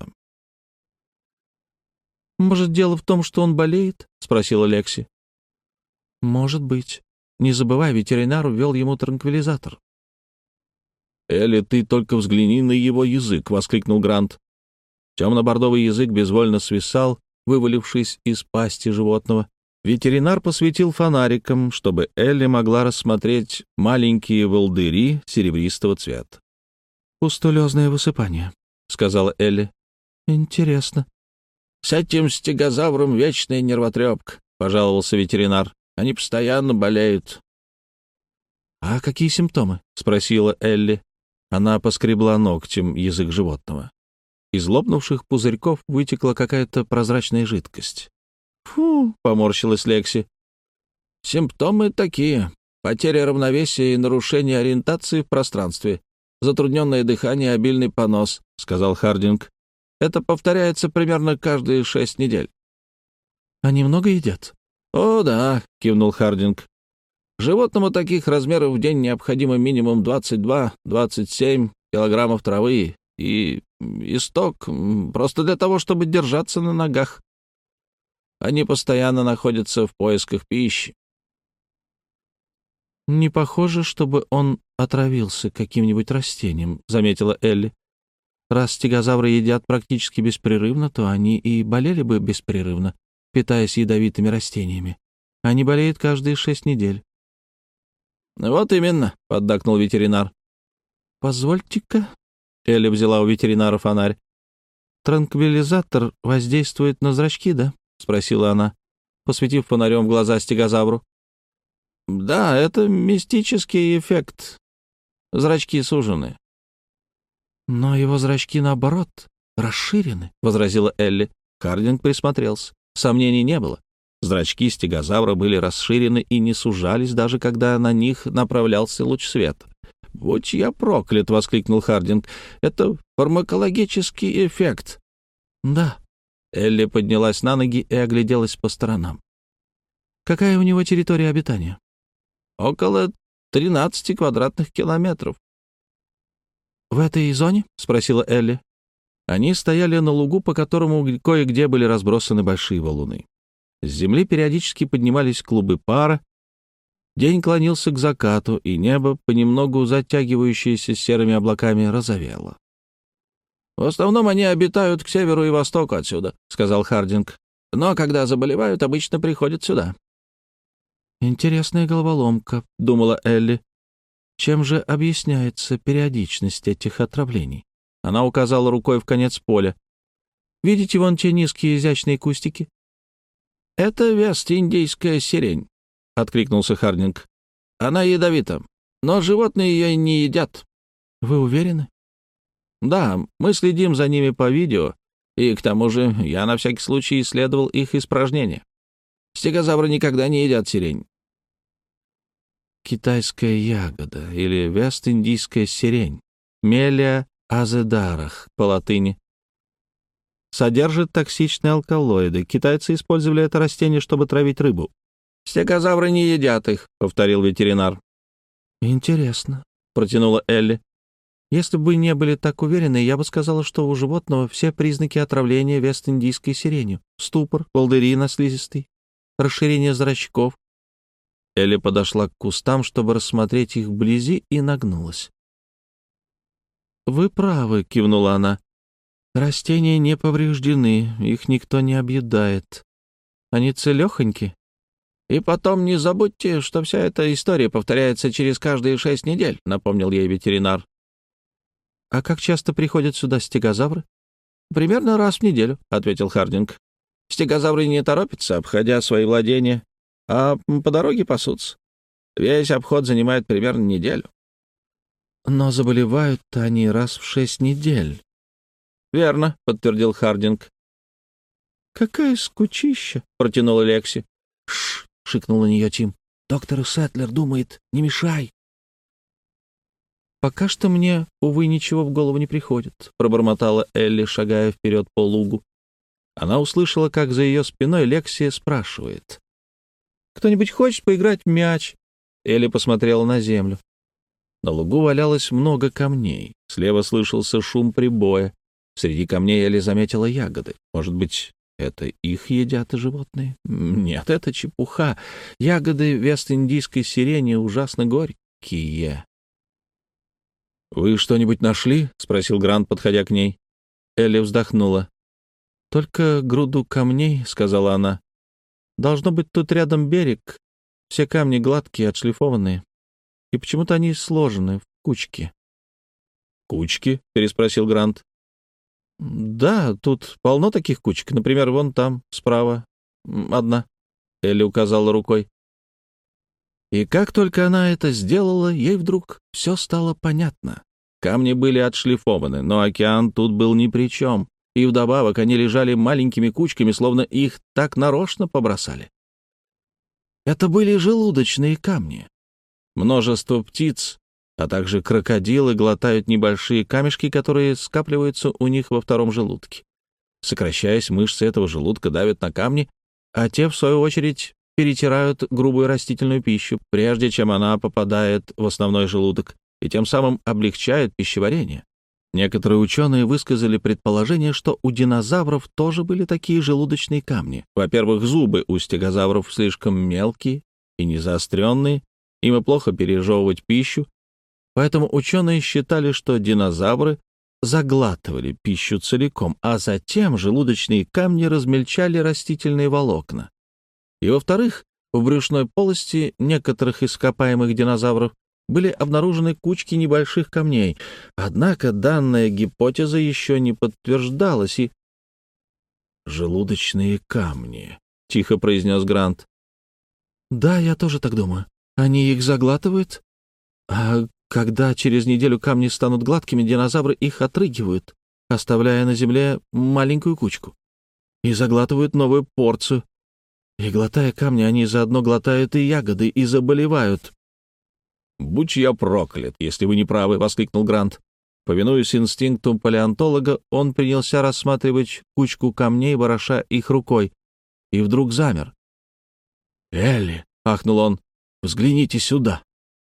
«Может, дело в том, что он болеет?» — спросила Лекси. «Может быть. Не забывай, ветеринар ввел ему транквилизатор». «Элли, ты только взгляни на его язык!» — воскликнул Грант. Темно-бордовый язык безвольно свисал, вывалившись из пасти животного. Ветеринар посветил фонариком, чтобы Элли могла рассмотреть маленькие волдыри серебристого цвета. «Пустулезное высыпание», — сказала Элли. «Интересно». «С этим стегозавром вечная нервотрепка», — пожаловался ветеринар. «Они постоянно болеют». «А какие симптомы?» — спросила Элли. Она поскребла ногтем язык животного. Из лопнувших пузырьков вытекла какая-то прозрачная жидкость. «Фу!» — поморщилась Лекси. «Симптомы такие. Потеря равновесия и нарушение ориентации в пространстве. Затрудненное дыхание, обильный понос», — сказал Хардинг. «Это повторяется примерно каждые 6 недель». «Они много едят?» «О, да», — кивнул Хардинг. «Животному таких размеров в день необходимо минимум 22-27 килограммов травы и исток, просто для того, чтобы держаться на ногах. Они постоянно находятся в поисках пищи». «Не похоже, чтобы он отравился каким-нибудь растением», — заметила Элли. «Раз стегозавры едят практически беспрерывно, то они и болели бы беспрерывно, питаясь ядовитыми растениями. Они болеют каждые 6 недель». «Вот именно», — поддакнул ветеринар. «Позвольте-ка», — Элли взяла у ветеринара фонарь. «Транквилизатор воздействует на зрачки, да?» — спросила она, посветив фонарем в глаза стегозавру. «Да, это мистический эффект. Зрачки сужены». «Но его зрачки, наоборот, расширены», — возразила Элли. Хардинг присмотрелся. Сомнений не было. Зрачки стегозавра были расширены и не сужались, даже когда на них направлялся луч света. «Будь я проклят!» — воскликнул Хардинг. «Это фармакологический эффект». «Да». Элли поднялась на ноги и огляделась по сторонам. «Какая у него территория обитания?» «Около 13 квадратных километров». «В этой зоне?» — спросила Элли. Они стояли на лугу, по которому кое-где были разбросаны большие валуны. С земли периодически поднимались клубы пара. День клонился к закату, и небо, понемногу затягивающееся серыми облаками, розовело. «В основном они обитают к северу и востоку отсюда», — сказал Хардинг. «Но когда заболевают, обычно приходят сюда». «Интересная головоломка», — думала Элли. «Чем же объясняется периодичность этих отравлений?» Она указала рукой в конец поля. «Видите вон те низкие изящные кустики?» «Это вест-индийская сирень», — откликнулся Хардинг. «Она ядовита, но животные ее не едят». «Вы уверены?» Да, мы следим за ними по видео, и к тому же я на всякий случай исследовал их испражнения. Стегозавры никогда не едят сирень. Китайская ягода или вест-индийская сирень, Мелия азедарах по латыни, содержит токсичные алкалоиды. Китайцы использовали это растение, чтобы травить рыбу. «Стегозавры не едят их», — повторил ветеринар. «Интересно», — протянула Элли. «Если бы не были так уверены, я бы сказала, что у животного все признаки отравления вест-индийской сиренью. Ступор, волдыри на слизистой, расширение зрачков». Элли подошла к кустам, чтобы рассмотреть их вблизи, и нагнулась. «Вы правы», — кивнула она. «Растения не повреждены, их никто не объедает. Они целехоньки. И потом не забудьте, что вся эта история повторяется через каждые 6 недель», — напомнил ей ветеринар. «А как часто приходят сюда стегозавры?» «Примерно раз в неделю», — ответил Хардинг. «Стегозавры не торопятся, обходя свои владения, а по дороге пасутся. Весь обход занимает примерно неделю». «Но заболевают они раз в 6 недель». «Верно», — подтвердил Хардинг. «Какая скучища», — протянула Лекси. «Шш», — шикнул на нее Тим. «Доктор Сетлер думает, не мешай». «Пока что мне, увы, ничего в голову не приходит», — пробормотала Элли, шагая вперед по лугу. Она услышала, как за ее спиной Лекси спрашивает: «Кто-нибудь хочет поиграть в мяч?» Элли посмотрела на землю. На лугу валялось много камней. Слева слышался шум прибоя. Среди камней Элли заметила ягоды. Может быть, это их едят животные? Нет, это чепуха. Ягоды вест-индийской сирени ужасно горькие. «Вы что-нибудь нашли?» — спросил Грант, подходя к ней. Элли вздохнула. «Только груду камней», — сказала она. «Должно быть, тут рядом берег. Все камни гладкие, отшлифованные. И почему-то они сложены в кучки». «Кучки?» — переспросил Грант. «Да, тут полно таких кучек. Например, вон там, справа, одна». Элли указала рукой. И как только она это сделала, ей вдруг все стало понятно. Камни были отшлифованы, но океан тут был ни при чем, и вдобавок они лежали маленькими кучками, словно их так нарочно побросали. Это были желудочные камни. Множество птиц, а также крокодилы глотают небольшие камешки, которые скапливаются у них во втором желудке. Сокращаясь, мышцы этого желудка давят на камни, а те, в свою очередь, перетирают грубую растительную пищу, прежде чем она попадает в основной желудок, и тем самым облегчают пищеварение. Некоторые ученые высказали предположение, что у динозавров тоже были такие желудочные камни. Во-первых, зубы у стегозавров слишком мелкие и не заостренные, им и плохо пережевывать пищу, поэтому ученые считали, что динозавры заглатывали пищу целиком, а затем желудочные камни размельчали растительные волокна. И, во-вторых, в брюшной полости некоторых ископаемых динозавров были обнаружены кучки небольших камней. Однако данная гипотеза еще не подтверждалась, и... «Желудочные камни», — тихо произнес Грант. «Да, я тоже так думаю. Они их заглатывают, а когда через неделю камни станут гладкими, динозавры их отрыгивают, оставляя на земле маленькую кучку, и заглатывают новую порцию. И, глотая камни, они заодно глотают и ягоды, и заболевают». «Будь я проклят, если вы не правы», — воскликнул Грант. Повинуясь инстинкту палеонтолога, он принялся рассматривать кучку камней, вороша их рукой, и вдруг замер. «Элли», — ахнул он, — «взгляните сюда».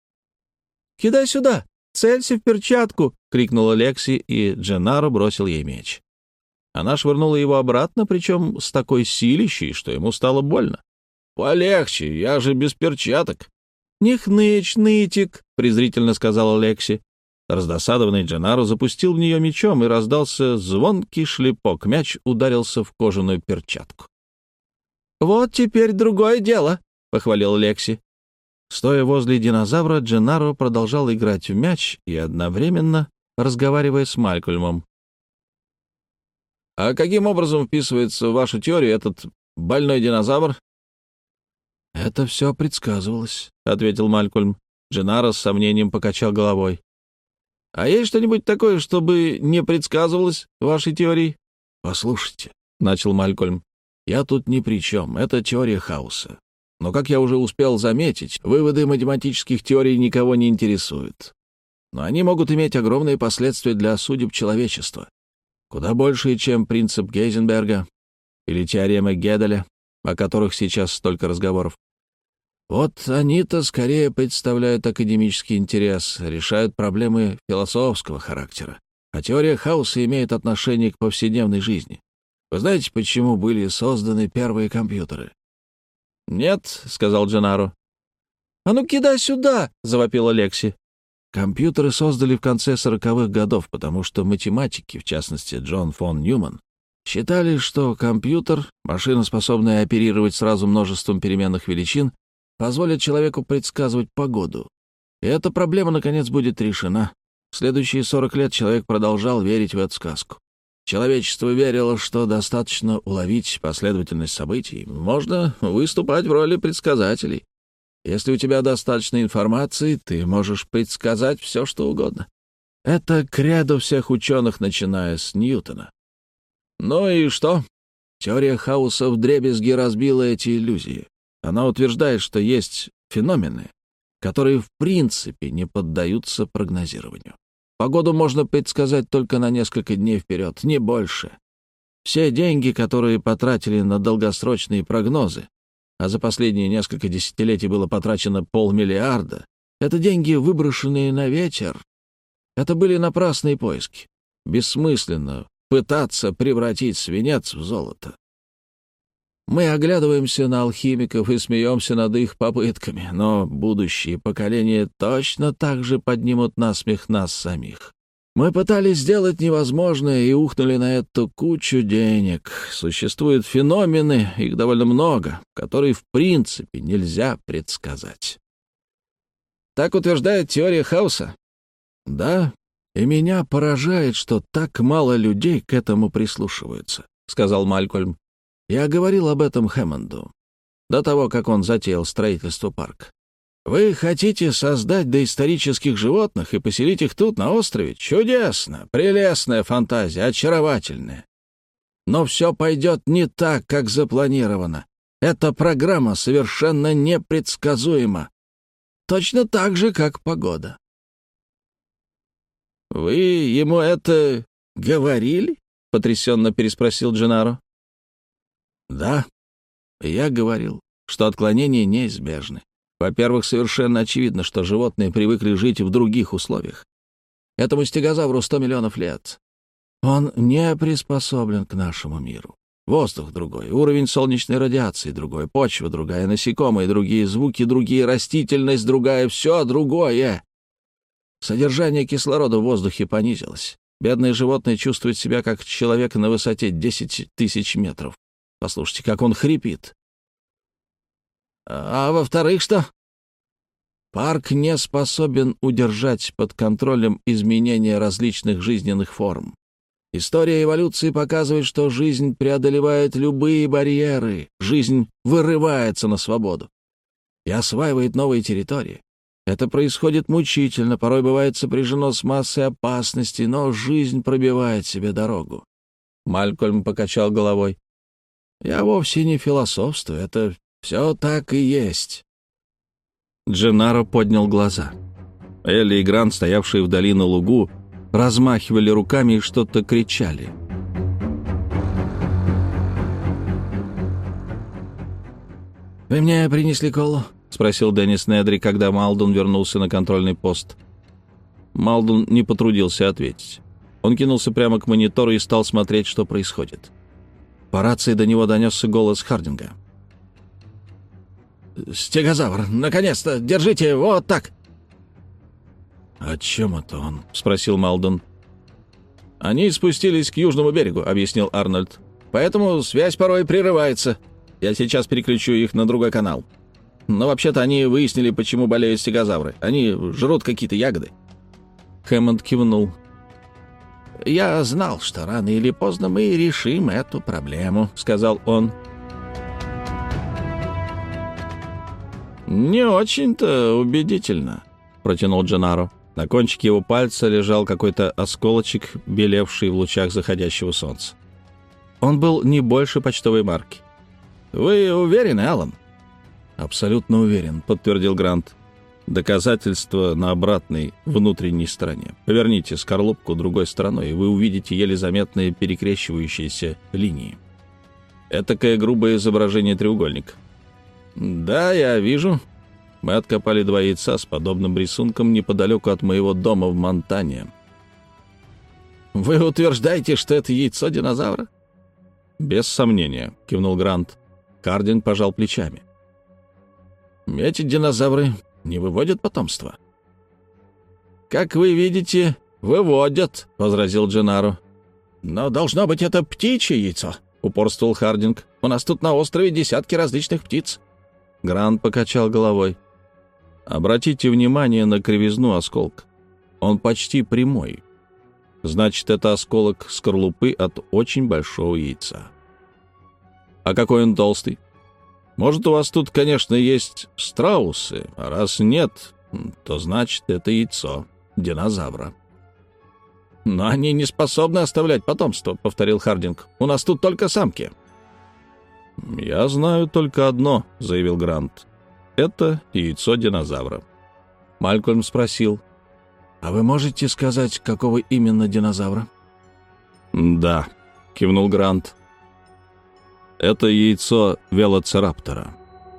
«Кидай сюда! Целься в перчатку!» — крикнула Лекси, и Дженнаро бросил ей меч. Она швырнула его обратно, причем с такой силищей, что ему стало больно. «Полегче, я же без перчаток». «Не хнычь, нытик», — презрительно сказала Лекси. Раздосадованный Дженнаро запустил в нее мечом, и раздался звонкий шлепок. Мяч ударился в кожаную перчатку. «Вот теперь другое дело», — похвалил Лекси. Стоя возле динозавра, Дженнаро продолжал играть в мяч и одновременно разговаривая с Малькольмом. «А каким образом вписывается в вашу теорию этот больной динозавр?» «Это все предсказывалось», — ответил Малькольм. Дженнаро с сомнением покачал головой. А есть что-нибудь такое, чтобы не предсказывалось вашей теории? «Послушайте», — начал Малькольм, — «я тут ни при чем. Это теория хаоса. Но, как я уже успел заметить, выводы математических теорий никого не интересуют. Но они могут иметь огромные последствия для судеб человечества. Куда большие, чем принцип Гейзенберга или теорема Геделя, о которых сейчас столько разговоров. Вот они-то скорее представляют академический интерес, решают проблемы философского характера. А теория хаоса имеет отношение к повседневной жизни. Вы знаете, почему были созданы первые компьютеры?» «Нет», — сказал Дженаро. «А ну кидай сюда!» — завопила Лекси. Компьютеры создали в конце 40-х годов, потому что математики, в частности Джон фон Ньюман, считали, что компьютер, машина, способная оперировать сразу множеством переменных величин, позволит человеку предсказывать погоду. И эта проблема, наконец, будет решена. В следующие 40 лет человек продолжал верить в эту сказку. Человечество верило, что достаточно уловить последовательность событий, можно выступать в роли предсказателей. Если у тебя достаточно информации, ты можешь предсказать все, что угодно. Это кредо всех ученых, начиная с Ньютона. Ну и что? Теория хаоса вдребезги разбила эти иллюзии. Она утверждает, что есть феномены, которые в принципе не поддаются прогнозированию. Погоду можно предсказать только на несколько дней вперед, не больше. Все деньги, которые потратили на долгосрочные прогнозы, а за последние несколько десятилетий было потрачено $500 миллиарда, это деньги, выброшенные на ветер. Это были напрасные поиски. Бессмысленно пытаться превратить свинец в золото. Мы оглядываемся на алхимиков и смеемся над их попытками, но будущие поколения точно так же поднимут насмех нас самих. Мы пытались сделать невозможное и ухнули на эту кучу денег. Существуют феномены, их довольно много, которые в принципе нельзя предсказать. Так утверждает теория хаоса? Да, и меня поражает, что так мало людей к этому прислушиваются, сказал Малькольм. Я говорил об этом Хэммонду до того, как он затеял строительство парка. Вы хотите создать доисторических животных и поселить их тут, на острове? Чудесно! Прелестная фантазия, очаровательная. Но все пойдет не так, как запланировано. Эта программа совершенно непредсказуема. Точно так же, как погода. «Вы ему это говорили?» — потрясенно переспросил Дженаро. «Да, я говорил, что отклонения неизбежны. Во-первых, совершенно очевидно, что животные привыкли жить в других условиях. Этому стегозавру 100 миллионов лет. Он не приспособлен к нашему миру. Воздух другой, уровень солнечной радиации другой, почва другая, насекомые другие, звуки другие, растительность другая, все другое. Содержание кислорода в воздухе понизилось. Бедное животное чувствует себя как человек на высоте 10 тысяч метров. Послушайте, как он хрипит. А во-вторых, что? Парк не способен удержать под контролем изменения различных жизненных форм. История эволюции показывает, что жизнь преодолевает любые барьеры, жизнь вырывается на свободу и осваивает новые территории. Это происходит мучительно, порой бывает сопряжено с массой опасностей, но жизнь пробивает себе дорогу. Малькольм покачал головой. Я вовсе не философствую, это все так и есть. Дженаро поднял глаза. Элли и Грант, стоявшие вдали на лугу, размахивали руками и что-то кричали. «Вы мне принесли колу?» — спросил Деннис Недри, когда Малдун вернулся на контрольный пост. Малдун не потрудился ответить. Он кинулся прямо к монитору и стал смотреть, что происходит. По рации до него донесся голос Хардинга. «Стегозавр, наконец-то! Держите, вот так!» «О чем это он?» — спросил Малдун. «Они спустились к южному берегу», — объяснил Арнольд. «Поэтому связь порой прерывается. Я сейчас переключу их на другой канал. Но вообще-то они выяснили, почему болеют стегозавры. Они жрут какие-то ягоды». Хэммонд кивнул. «Я знал, что рано или поздно мы решим эту проблему», — сказал он. «Не очень-то убедительно», — протянул Дженаро. На кончике его пальца лежал какой-то осколочек, белевший в лучах заходящего солнца. Он был не больше почтовой марки. «Вы уверены, Алан?» «Абсолютно уверен», — подтвердил Грант. «Доказательство на обратной внутренней стороне. Поверните скорлупку другой стороной, и вы увидите еле заметные перекрещивающиеся линии. Этакое грубое изображение треугольника». «Да, я вижу. Мы откопали 2 яйца с подобным рисунком неподалеку от моего дома в Монтане». «Вы утверждаете, что это яйцо динозавра?» «Без сомнения», — кивнул Грант. Хардинг пожал плечами. «Эти динозавры не выводят потомства». «Как вы видите, выводят», — возразил Дженаро. «Но должно быть это птичье яйцо», — упорствовал Хардинг. «У нас тут на острове десятки различных птиц». Грант покачал головой. «Обратите внимание на кривизну осколка. Он почти прямой. Значит, это осколок скорлупы от очень большого яйца. А какой он толстый? Может, у вас тут, конечно, есть страусы, а раз нет, то значит, это яйцо динозавра». «Но они не способны оставлять потомство», — повторил Хардинг. «У нас тут только самки». «Я знаю только одно», — заявил Грант. «Это яйцо динозавра». Малькольм спросил: «А вы можете сказать, какого именно динозавра?» «Да», — кивнул Грант. «Это яйцо велоцираптора».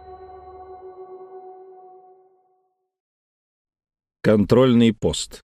Контрольный пост.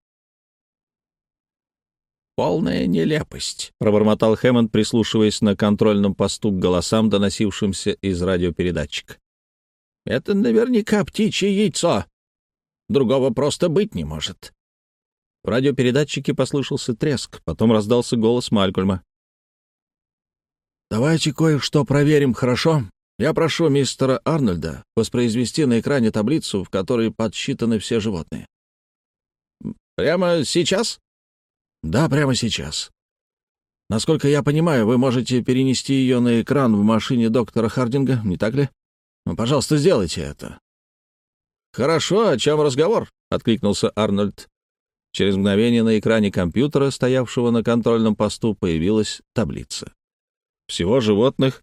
«Полная нелепость», — пробормотал Хэммонд, прислушиваясь на контрольном посту к голосам, доносившимся из радиопередатчика. «Это наверняка птичье яйцо. Другого просто быть не может». В радиопередатчике послышался треск, потом раздался голос Малькольма. «Давайте кое-что проверим, хорошо? Я прошу мистера Арнольда воспроизвести на экране таблицу, в которой подсчитаны все животные». «Прямо сейчас?» «Да, прямо сейчас. Насколько я понимаю, вы можете перенести ее на экран в машине доктора Хардинга, не так ли? Пожалуйста, сделайте это». «Хорошо, о чем разговор?» — откликнулся Арнольд. Через мгновение на экране компьютера, стоявшего на контрольном посту, появилась таблица. Всего животных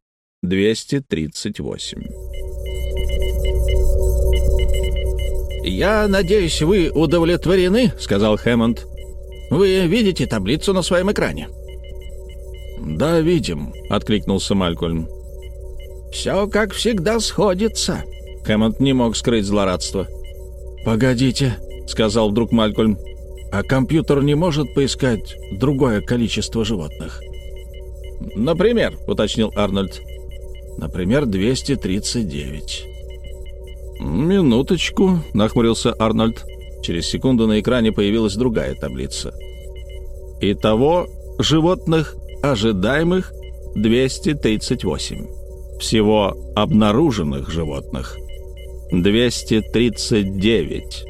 238. «Я надеюсь, вы удовлетворены», — сказал Хэммонд. «Вы видите таблицу на своем экране?» «Да, видим», — откликнулся Малькольм. «Все, как всегда, сходится». Хэммонд не мог скрыть злорадство. «Погодите», — сказал вдруг Малькольм. «А компьютер не может поискать другое количество животных?» «Например», — уточнил Арнольд. «Например, 239». «Минуточку», — нахмурился Арнольд. Через секунду на экране появилась другая таблица. Итого животных, ожидаемых, 238. Всего обнаруженных животных 239.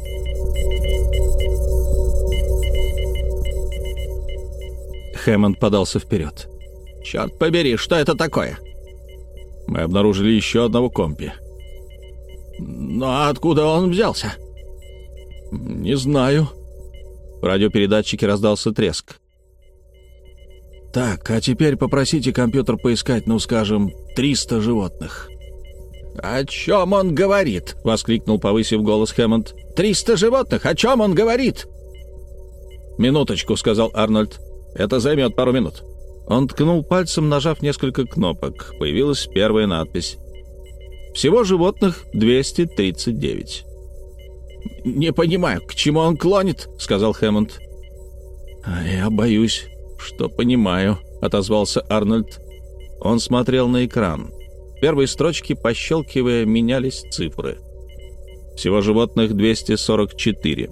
Хэммонд подался вперед. «Черт побери, что это такое?» «Мы обнаружили еще одного компи». «Но откуда он взялся?» «Не знаю». В радиопередатчике раздался треск. «Так, а теперь попросите компьютер поискать, ну, скажем, 300 животных». «О чем он говорит?» — воскликнул, повысив голос Хэммонд. «300 животных? О чем он говорит?» «Минуточку», — сказал Арнольд. «Это займет пару минут». Он ткнул пальцем, нажав несколько кнопок. Появилась первая надпись. «Всего животных 239». «Не понимаю, к чему он клонит», — сказал Хэммонд. «Я боюсь, что понимаю», — отозвался Арнольд. Он смотрел на экран. В первой строчке, пощелкивая, менялись цифры. Всего животных 244.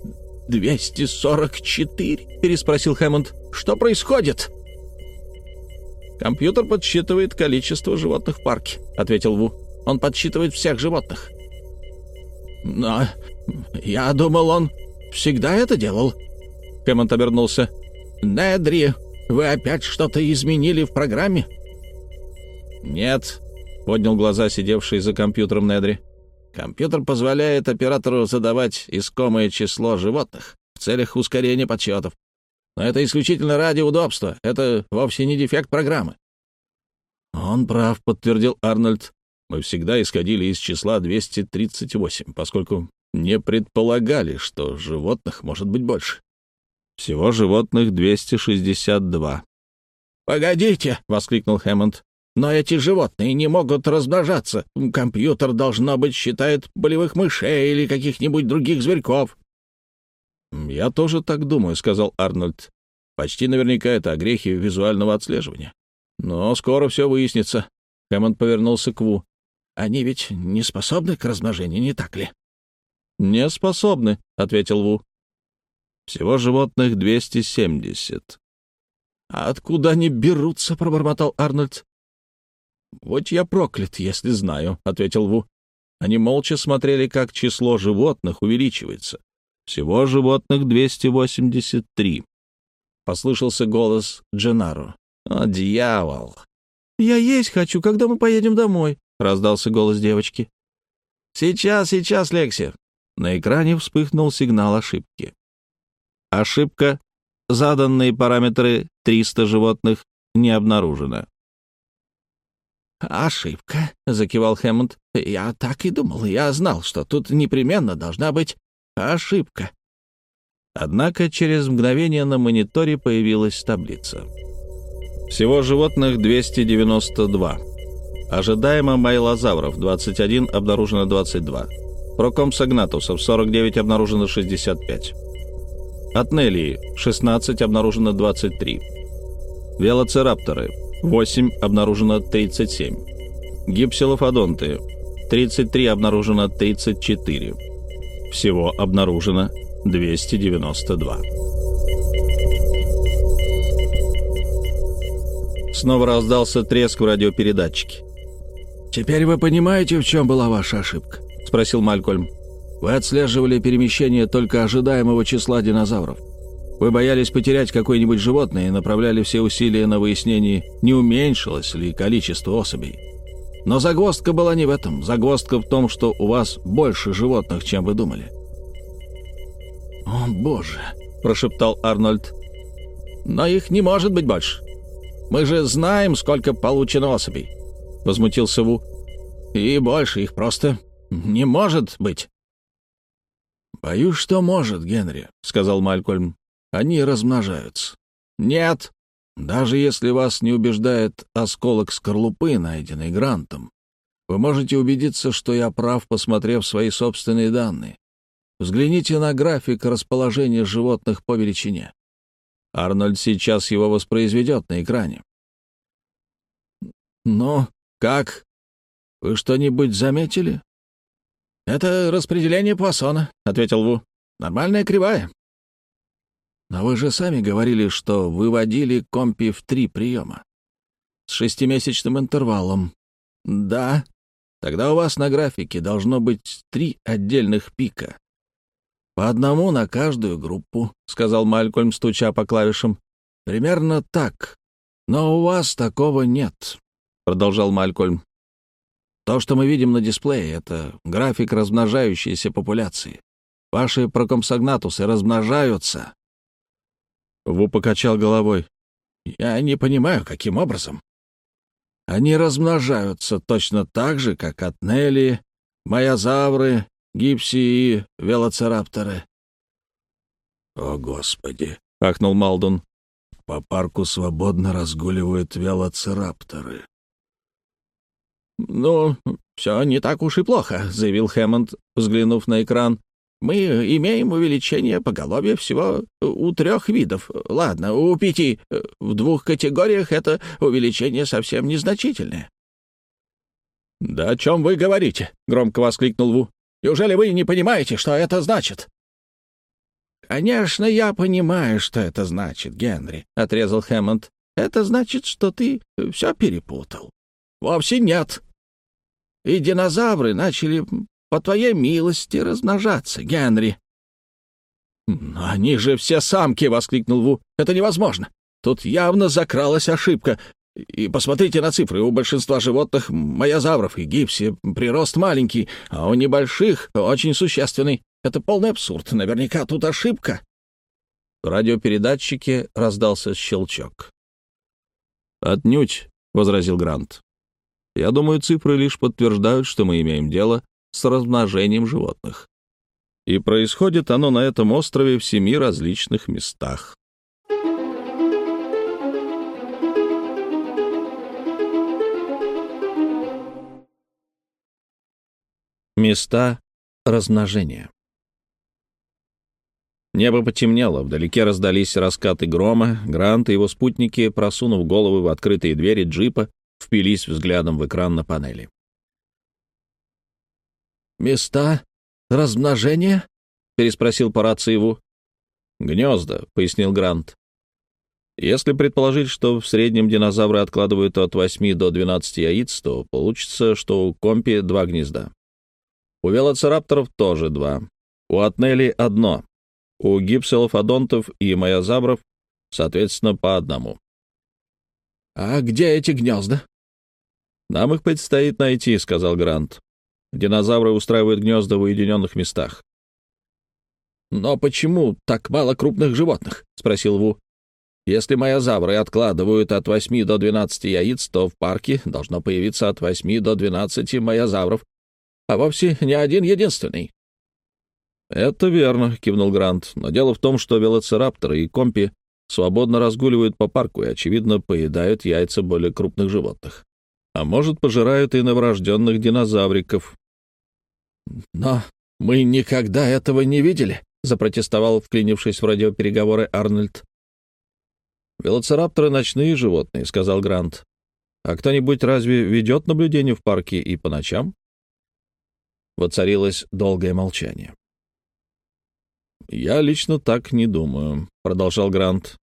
«244?» — переспросил Хэммонд. «Что происходит?» «Компьютер подсчитывает количество животных в парке», — ответил Ву. «Он подсчитывает всех животных». «Но я думал, он всегда это делал». Хэммонд обернулся. «Недри, вы опять что-то изменили в программе?» «Нет», — поднял глаза сидевший за компьютером Недри. Компьютер позволяет оператору задавать искомое число животных в целях ускорения подсчетов. Но это исключительно ради удобства. Это вовсе не дефект программы. «Он прав», — подтвердил Арнольд. «Мы всегда исходили из числа 238, поскольку не предполагали, что животных может быть больше. Всего животных 262». «Погодите!» — воскликнул Хэммонд. «Но эти животные не могут размножаться. Компьютер, должно быть, считает полевых мышей или каких-нибудь других зверьков». «Я тоже так думаю», — сказал Арнольд. «Почти наверняка это огрехи визуального отслеживания. Но скоро все выяснится». Хэммонд повернулся к Ву. «Они ведь не способны к размножению, не так ли?» «Не способны», — ответил Ву. «Всего животных 270». «А откуда они берутся?» — пробормотал Арнольд. «Вот я проклят, если знаю», — ответил Ву. Они молча смотрели, как число животных увеличивается. «Всего животных 283». Послышался голос Дженаро. «О, дьявол!» «Я есть хочу, когда мы поедем домой», — раздался голос девочки. «Сейчас, Лекси». На экране вспыхнул сигнал ошибки. Ошибка. Заданные параметры 300 животных не обнаружено. «Ошибка», — закивал Хэммонд. «Я так и думал. Я знал, что тут непременно должна быть ошибка». Однако через мгновение на мониторе появилась таблица. Всего животных 292. Ожидаемо майлозавров 21, обнаружено 22. Прокомсогнатусов 49, обнаружено 65. Атнелии 16, обнаружено 23. Велоцирапторы 8, обнаружено 37. Гипсилофодонты 33, обнаружено 34. Всего обнаружено 292. Снова раздался треск в радиопередатчике. «Теперь вы понимаете, в чем была ваша ошибка?» — спросил Малькольм. «Вы отслеживали перемещение только ожидаемого числа динозавров. Вы боялись потерять какое-нибудь животное и направляли все усилия на выяснение, не уменьшилось ли количество особей. Но загвоздка была не в этом. Загвоздка в том, что у вас больше животных, чем вы думали». «О, Боже!» — прошептал Арнольд. «Но их не может быть больше. Мы же знаем, сколько получено особей», — возмутился Ву. «И больше их просто не может быть». «Боюсь, что может, Генри», — сказал Малькольм. «Они размножаются». «Нет, даже если вас не убеждает осколок скорлупы, найденный Грантом, вы можете убедиться, что я прав, посмотрев свои собственные данные. Взгляните на график расположения животных по величине. Арнольд сейчас его воспроизведет на экране». «Ну, как? Вы что-нибудь заметили?» «Это распределение Пуассона», — ответил Ву. «Нормальная кривая». «Но вы же сами говорили, что выводили компи в 3 приема. С 6-месячным интервалом». «Да. Тогда у вас на графике должно быть 3 отдельных пика. По одному на каждую группу», — сказал Малькольм, стуча по клавишам. «Примерно так. Но у вас такого нет», — продолжал Малькольм. «То, что мы видим на дисплее, — это график размножающейся популяции. Ваши прокомсогнатусы размножаются». Ву покачал головой. «Я не понимаю, каким образом. Они размножаются точно так же, как атнелии, майозавры, гипси и велоцирапторы». «О, Господи!» — ахнул Малдун. «По парку свободно разгуливают велоцирапторы». «Ну, все не так уж и плохо», — заявил Хэммонд, взглянув на экран. «Мы имеем увеличение поголовья всего у 3 видов. Ладно, у 5. В 2 категориях это увеличение совсем незначительное». «Да о чем вы говорите?» — громко воскликнул Ву. «Неужели вы не понимаете, что это значит?» «Конечно, я понимаю, что это значит, Генри», — отрезал Хэммонд. «Это значит, что ты все перепутал». «Вовсе нет. И динозавры начали, по твоей милости, размножаться, Генри». «Они же все самки!» — воскликнул Ву. «Это невозможно. Тут явно закралась ошибка. И посмотрите на цифры. У большинства животных мозазавров и гипси прирост маленький, а у небольших очень существенный. Это полный абсурд. Наверняка тут ошибка». В радиопередатчике раздался щелчок. «Отнюдь», — возразил Грант. «Я думаю, цифры лишь подтверждают, что мы имеем дело с размножением животных. И происходит оно на этом острове в 7 различных местах». Места размножения. Небо потемнело, вдалеке раздались раскаты грома. Грант и его спутники, просунув головы в открытые двери джипа, впились взглядом в экран на панели. «Места размножения?» — переспросил по рации Ву. «Гнезда», — пояснил Грант. «Если предположить, что в среднем динозавры откладывают от 8 до 12 яиц, то получится, что у компи 2 гнезда. У велоцирапторов тоже 2. У отнелей 1. У гипсилофодонтов и мозазавров, соответственно, по 1. «А где эти гнезда?» «Нам их предстоит найти», — сказал Грант. «Динозавры устраивают гнезда в уединенных местах». «Но почему так мало крупных животных?» — спросил Ву. «Если мозазавры откладывают от 8 до 12 яиц, то в парке должно появиться от 8 до 12 мозазавров, а вовсе не один единственный». «Это верно», — кивнул Грант. «Но дело в том, что велоцирапторы и компи свободно разгуливают по парку и, очевидно, поедают яйца более крупных животных. А может, пожирают и новорожденных динозавриков». «Но мы никогда этого не видели», — запротестовал, вклинившись в радиопереговоры, Арнольд. «Велоцирапторы — ночные животные», — сказал Грант. «А кто-нибудь разве ведет наблюдение в парке и по ночам?» Воцарилось долгое молчание. «Я лично так не думаю», — продолжал Грант.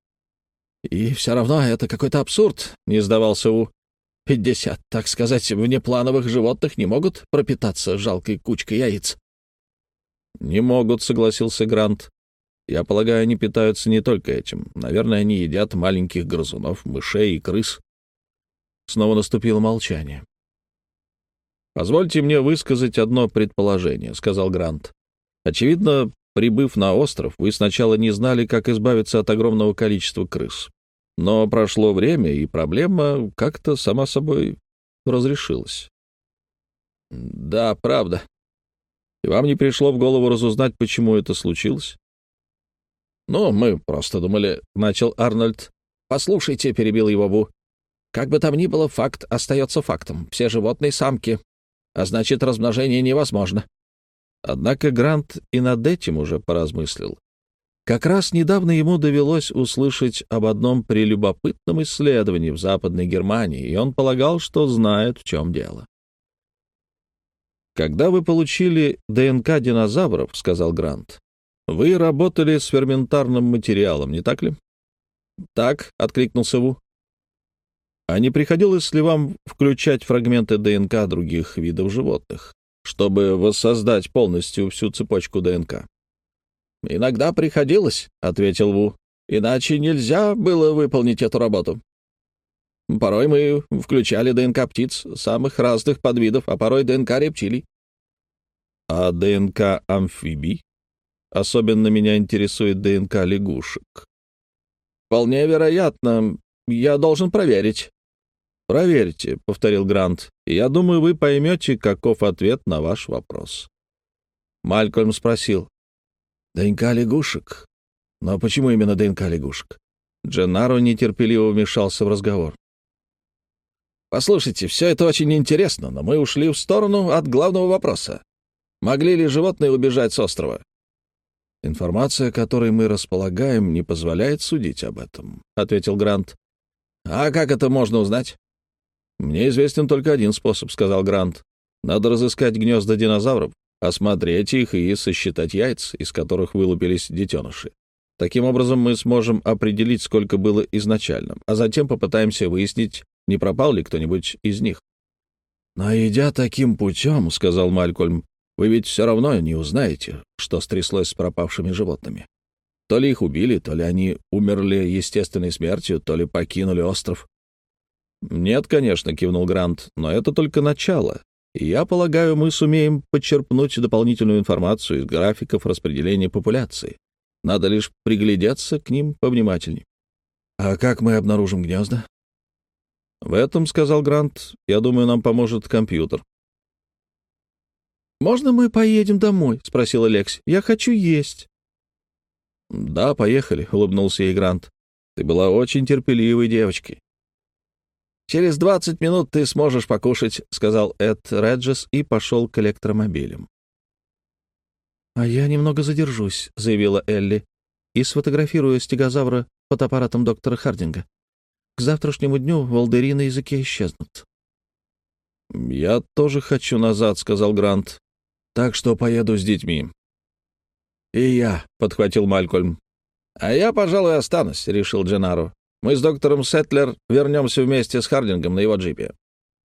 «И все равно это какой-то абсурд», — не сдавался У. 50, так сказать, внеплановых животных не могут пропитаться жалкой кучкой яиц». «Не могут», — согласился Грант. «Я полагаю, они питаются не только этим. Наверное, они едят маленьких грызунов, мышей и крыс». Снова наступило молчание. «Позвольте мне высказать одно предположение», — сказал Грант. «Очевидно, прибыв на остров, вы сначала не знали, как избавиться от огромного количества крыс. Но прошло время, и проблема как-то сама собой разрешилась». «Да, правда». «И вам не пришло в голову разузнать, почему это случилось?» «Ну, мы просто думали», — начал Арнольд. «Послушайте», — перебил его Ву. «Как бы там ни было, факт остается фактом. Все животные — самки, а значит, размножение невозможно». Однако Грант и над этим уже поразмыслил. Как раз недавно ему довелось услышать об одном прелюбопытном исследовании в Западной Германии, и он полагал, что знает, в чем дело. «Когда вы получили ДНК динозавров, — сказал Грант, — вы работали с ферментарным материалом, не так ли?» «Так», — откликнулся Ву. «А не приходилось ли вам включать фрагменты ДНК других видов животных, чтобы воссоздать полностью всю цепочку ДНК?» «Иногда приходилось», — ответил Ву. «Иначе нельзя было выполнить эту работу. Порой мы включали ДНК птиц самых разных подвидов, а порой ДНК рептилий». «А ДНК амфибий? Особенно меня интересует ДНК лягушек». «Вполне вероятно. Я должен проверить». «Проверьте», — повторил Грант, — «и я думаю, вы поймете, каков ответ на ваш вопрос». Малькольм спросил: «ДНК лягушек? Но почему именно ДНК лягушек?» Дженнаро нетерпеливо вмешался в разговор. «Послушайте, все это очень интересно, но мы ушли в сторону от главного вопроса. Могли ли животные убежать с острова?» «Информация, которой мы располагаем, не позволяет судить об этом», — ответил Грант. «А как это можно узнать?» «Мне известен только один способ», — сказал Грант. «Надо разыскать гнезда динозавров, осмотреть их и сосчитать яиц, из которых вылупились детеныши. Таким образом, мы сможем определить, сколько было изначально, а затем попытаемся выяснить, не пропал ли кто-нибудь из них». «Но идя таким путем, — сказал Малькольм, — вы ведь все равно не узнаете, что стряслось с пропавшими животными. То ли их убили, то ли они умерли естественной смертью, то ли покинули остров». «Нет, конечно», — кивнул Грант, — «но это только начало. И я полагаю, мы сумеем подчерпнуть дополнительную информацию из графиков распределения популяции. Надо лишь приглядеться к ним повнимательней». «А как мы обнаружим гнезда?» «В этом, — сказал Грант, — я думаю, нам поможет компьютер». «Можно мы поедем домой?» — спросила Лекси. «Я хочу есть». «Да, поехали», — улыбнулся ей Грант. «Ты была очень терпеливой девочкой». «Через 20 минут ты сможешь покушать», — сказал Эд Реджес и пошел к электромобилям. «А я немного задержусь», — заявила Элли, «и сфотографирую стегозавра фотоаппаратом доктора Хардинга. К завтрашнему дню волдыри на языке исчезнут». «Я тоже хочу назад», — сказал Грант. «Так что поеду с детьми». «И я», — подхватил Малькольм. «А я, пожалуй, останусь», — решил Дженаро. «Мы с доктором Сетлер вернемся вместе с Хардингом на его джипе».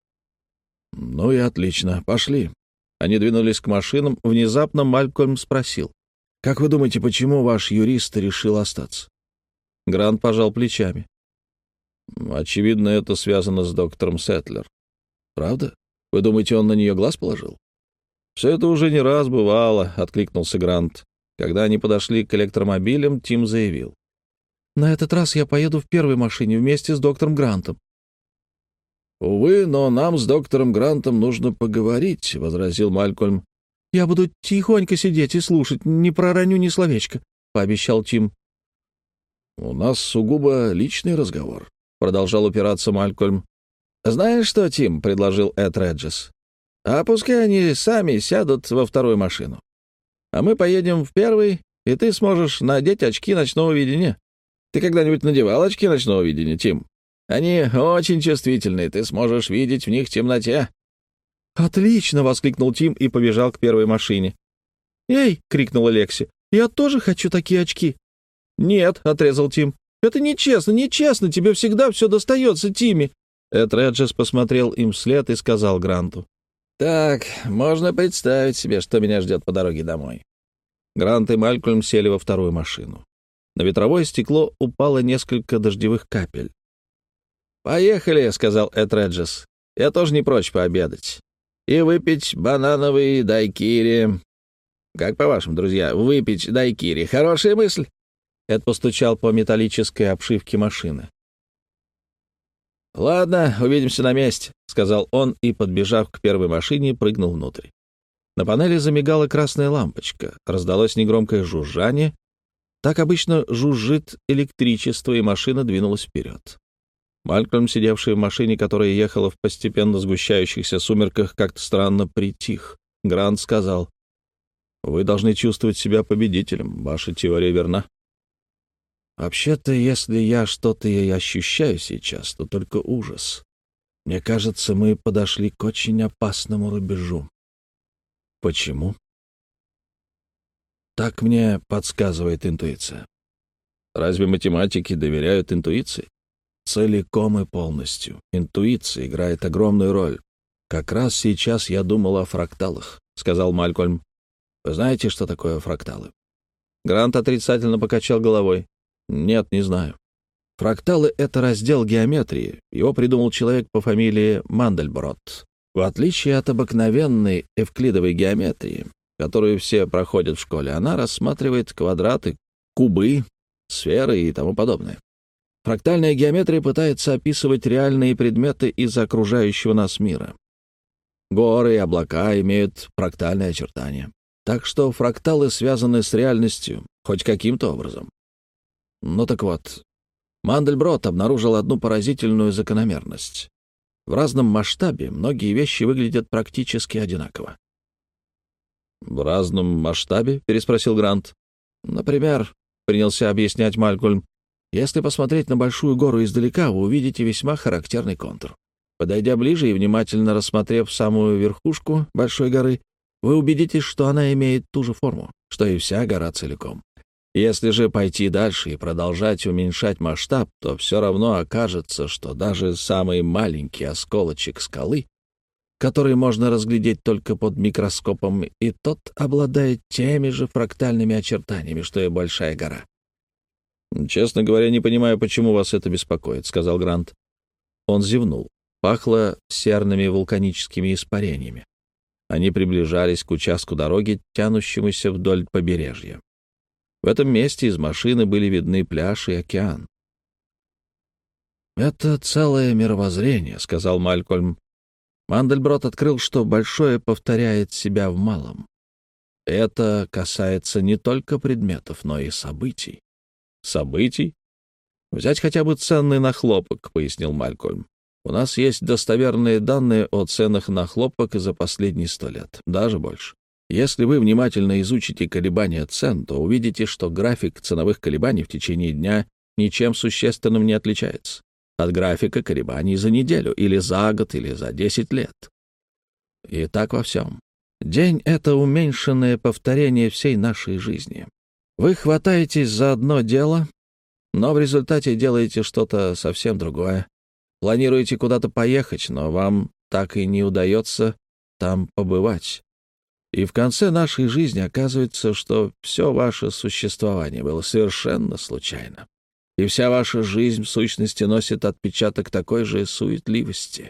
«Ну и отлично. Пошли». Они двинулись к машинам. Внезапно Малькольм спросил: «Как вы думаете, почему ваш юрист решил остаться?» Грант пожал плечами. «Очевидно, это связано с доктором Сетлер». «Правда? Вы думаете, он на нее глаз положил?» «Все это уже не раз бывало», — откликнулся Грант. Когда они подошли к электромобилям, Тим заявил: «На этот раз я поеду в первой машине вместе с доктором Грантом». «Увы, но нам с доктором Грантом нужно поговорить», — возразил Малькольм. «Я буду тихонько сидеть и слушать, не пророню ни словечка», — пообещал Тим. «У нас сугубо личный разговор», — продолжал упираться Малькольм. «Знаешь что, Тим?» — предложил Эд Реджес. «А пускай они сами сядут во вторую машину. А мы поедем в первый, и ты сможешь надеть очки ночного видения. Ты когда-нибудь надевал очки ночного видения, Тим? Они очень чувствительные, ты сможешь видеть в них в темноте». «Отлично!» — воскликнул Тим и побежал к первой машине. «Эй!» — крикнула Лекси. «Я тоже хочу такие очки!» «Нет!» — отрезал Тим. «Это нечестно, нечестно! Тебе всегда все достается, Тимми!» Эд Реджес посмотрел им вслед и сказал Гранту: «Так, можно представить себе, что меня ждет по дороге домой». Грант и Малькольм сели во вторую машину. На ветровое стекло упало несколько дождевых капель. «Поехали», — сказал Эд Реджес. «Я тоже не прочь пообедать. И выпить банановый дайкири. Как по-вашему, друзья, выпить дайкири — хорошая мысль?» Эд постучал по металлической обшивке машины. «Ладно, увидимся на месте», — сказал он и, подбежав к первой машине, прыгнул внутрь. На панели замигала красная лампочка, раздалось негромкое жужжание. Так обычно жужжит электричество, и машина двинулась вперед. Малькольм, сидевший в машине, которая ехала в постепенно сгущающихся сумерках, как-то странно притих. Грант сказал: «Вы должны чувствовать себя победителем. Ваша теория верна». «Вообще-то, если я что-то и ощущаю сейчас, то только ужас. Мне кажется, мы подошли к очень опасному рубежу». «Почему?» «Так мне подсказывает интуиция». «Разве математики доверяют интуиции?» «Целиком и полностью. Интуиция играет огромную роль. Как раз сейчас я думал о фракталах», — сказал Малькольм. «Вы знаете, что такое фракталы?» Грант отрицательно покачал головой. «Нет, не знаю». Фракталы — это раздел геометрии. Его придумал человек по фамилии Мандельброт. В отличие от обыкновенной эвклидовой геометрии, которую все проходят в школе, она рассматривает квадраты, кубы, сферы и тому подобное. Фрактальная геометрия пытается описывать реальные предметы из окружающего нас мира. Горы и облака имеют фрактальные очертания. Так что фракталы связаны с реальностью хоть каким-то образом. Ну так вот, Мандельброт обнаружил одну поразительную закономерность. В разном масштабе многие вещи выглядят практически одинаково. «В разном масштабе?» — переспросил Грант. «Например, — принялся объяснять Малькольм, — если посмотреть на большую гору издалека, вы увидите весьма характерный контур. Подойдя ближе и внимательно рассмотрев самую верхушку большой горы, вы убедитесь, что она имеет ту же форму, что и вся гора целиком. Если же пойти дальше и продолжать уменьшать масштаб, то все равно окажется, что даже самый маленький осколочек скалы, который можно разглядеть только под микроскопом, и тот обладает теми же фрактальными очертаниями, что и большая гора. «Честно говоря, не понимаю, почему вас это беспокоит», — сказал Грант. Он зевнул. Пахло серными вулканическими испарениями. Они приближались к участку дороги, тянущемуся вдоль побережья. В этом месте из машины были видны пляж и океан. «Это целое мировоззрение», — сказал Малькольм. Мандельброт открыл, что большое повторяет себя в малом. Это касается не только предметов, но и событий. Событий? Взять хотя бы цены на хлопок, пояснил Малькольм. У нас есть достоверные данные о ценах на хлопок за последние 100 лет, даже больше. Если вы внимательно изучите колебания цен, то увидите, что график ценовых колебаний в течение дня ничем существенным не отличается от графика колебаний за неделю, или за год, или за 10 лет. И так во всем. День — это уменьшенное повторение всей нашей жизни. Вы хватаетесь за одно дело, но в результате делаете что-то совсем другое. Планируете куда-то поехать, но вам так и не удается там побывать. И в конце нашей жизни оказывается, что все ваше существование было совершенно случайно. И вся ваша жизнь, в сущности, носит отпечаток такой же суетливости.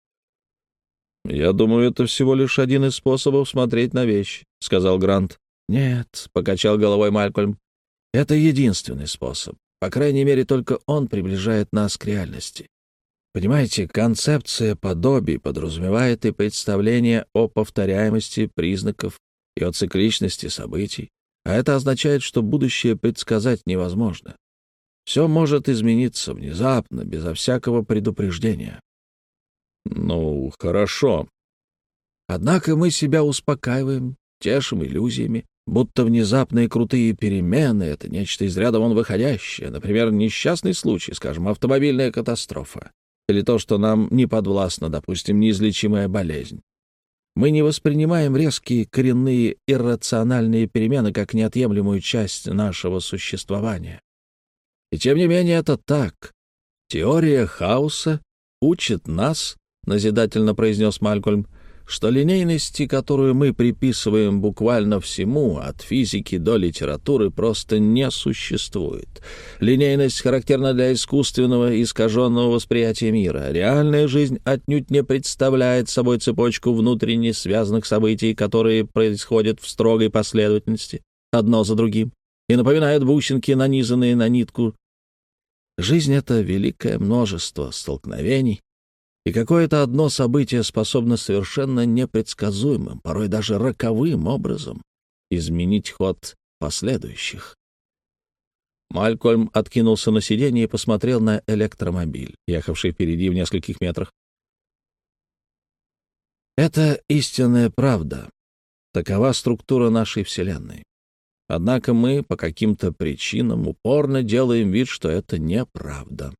«Я думаю, это всего лишь один из способов смотреть на вещи», — сказал Грант. «Нет», — покачал головой Малькольм, — «это единственный способ. По крайней мере, только он приближает нас к реальности. Понимаете, концепция подобий подразумевает и представление о повторяемости признаков и о цикличности событий, а это означает, что будущее предсказать невозможно. Все может измениться внезапно, безо всякого предупреждения». «Ну, хорошо. Однако мы себя успокаиваем, тешим иллюзиями, будто внезапные крутые перемены — это нечто из ряда вон выходящее, например, несчастный случай, скажем, автомобильная катастрофа, или то, что нам не подвластно, допустим, неизлечимая болезнь. Мы не воспринимаем резкие, коренные, иррациональные перемены как неотъемлемую часть нашего существования. И тем не менее это так. Теория хаоса учит нас, — назидательно произнес Малькольм, — что линейности, которую мы приписываем буквально всему, от физики до литературы, просто не существует. Линейность характерна для искусственного, искаженного восприятия мира. Реальная жизнь отнюдь не представляет собой цепочку внутренне связанных событий, которые происходят в строгой последовательности, одно за другим, и напоминают бусинки, нанизанные на нитку. Жизнь — это великое множество столкновений, и какое-то одно событие способно совершенно непредсказуемым, порой даже роковым образом изменить ход последующих. Малькольм откинулся на сиденье и посмотрел на электромобиль, ехавший впереди в нескольких метрах. «Это истинная правда. Такова структура нашей Вселенной. Однако мы по каким-то причинам упорно делаем вид, что это неправда».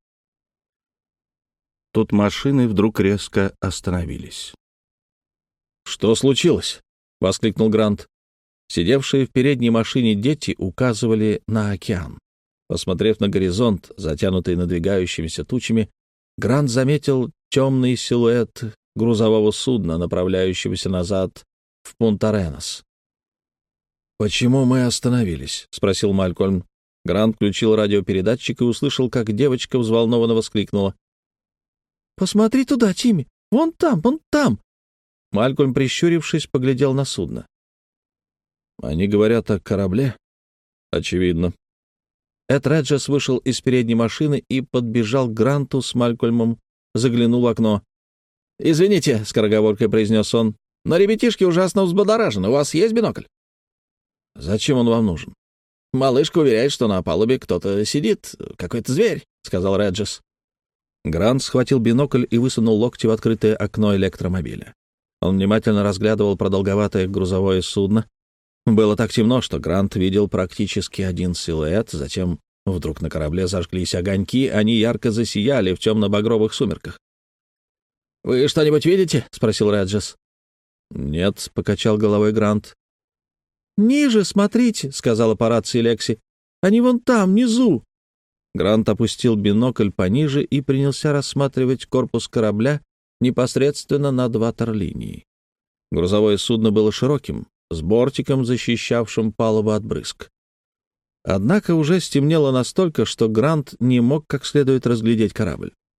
Тут машины вдруг резко остановились. «Что случилось?» — воскликнул Грант. Сидевшие в передней машине дети указывали на океан. Посмотрев на горизонт, затянутый надвигающимися тучами, Грант заметил темный силуэт грузового судна, направляющегося назад в Пунта-Ренос. «Почему мы остановились?» — спросил Малькольм. Грант включил радиопередатчик и услышал, как девочка взволнованно воскликнула. «Посмотри туда, Тимми! Вон там, вон там!» Малькольм, прищурившись, поглядел на судно. «Они говорят о корабле?» «Очевидно». Эд Реджес вышел из передней машины и подбежал к Гранту с Малькольмом, заглянул в окно. «Извините», — скороговоркой произнес он, — «но ребятишки ужасно взбодоражены. У вас есть бинокль?» «Зачем он вам нужен?» «Малышка уверяет, что на палубе кто-то сидит, какой-то зверь», — сказал Реджес. Грант схватил бинокль и высунул локти в открытое окно электромобиля. Он внимательно разглядывал продолговатое грузовое судно. Было так темно, что Грант видел практически один силуэт, затем вдруг на корабле зажглись огоньки, они ярко засияли в темно-багровых сумерках. «Вы что-нибудь видите?» — спросил Реджес. «Нет», — покачал головой Грант. «Ниже смотрите», — сказала по рации Лекси. «Они вон там, внизу». Грант опустил бинокль пониже и принялся рассматривать корпус корабля непосредственно над ватерлинией. Грузовое судно было широким, с бортиком, защищавшим палубу от брызг. Однако уже стемнело настолько, что Грант не мог как следует разглядеть корабль.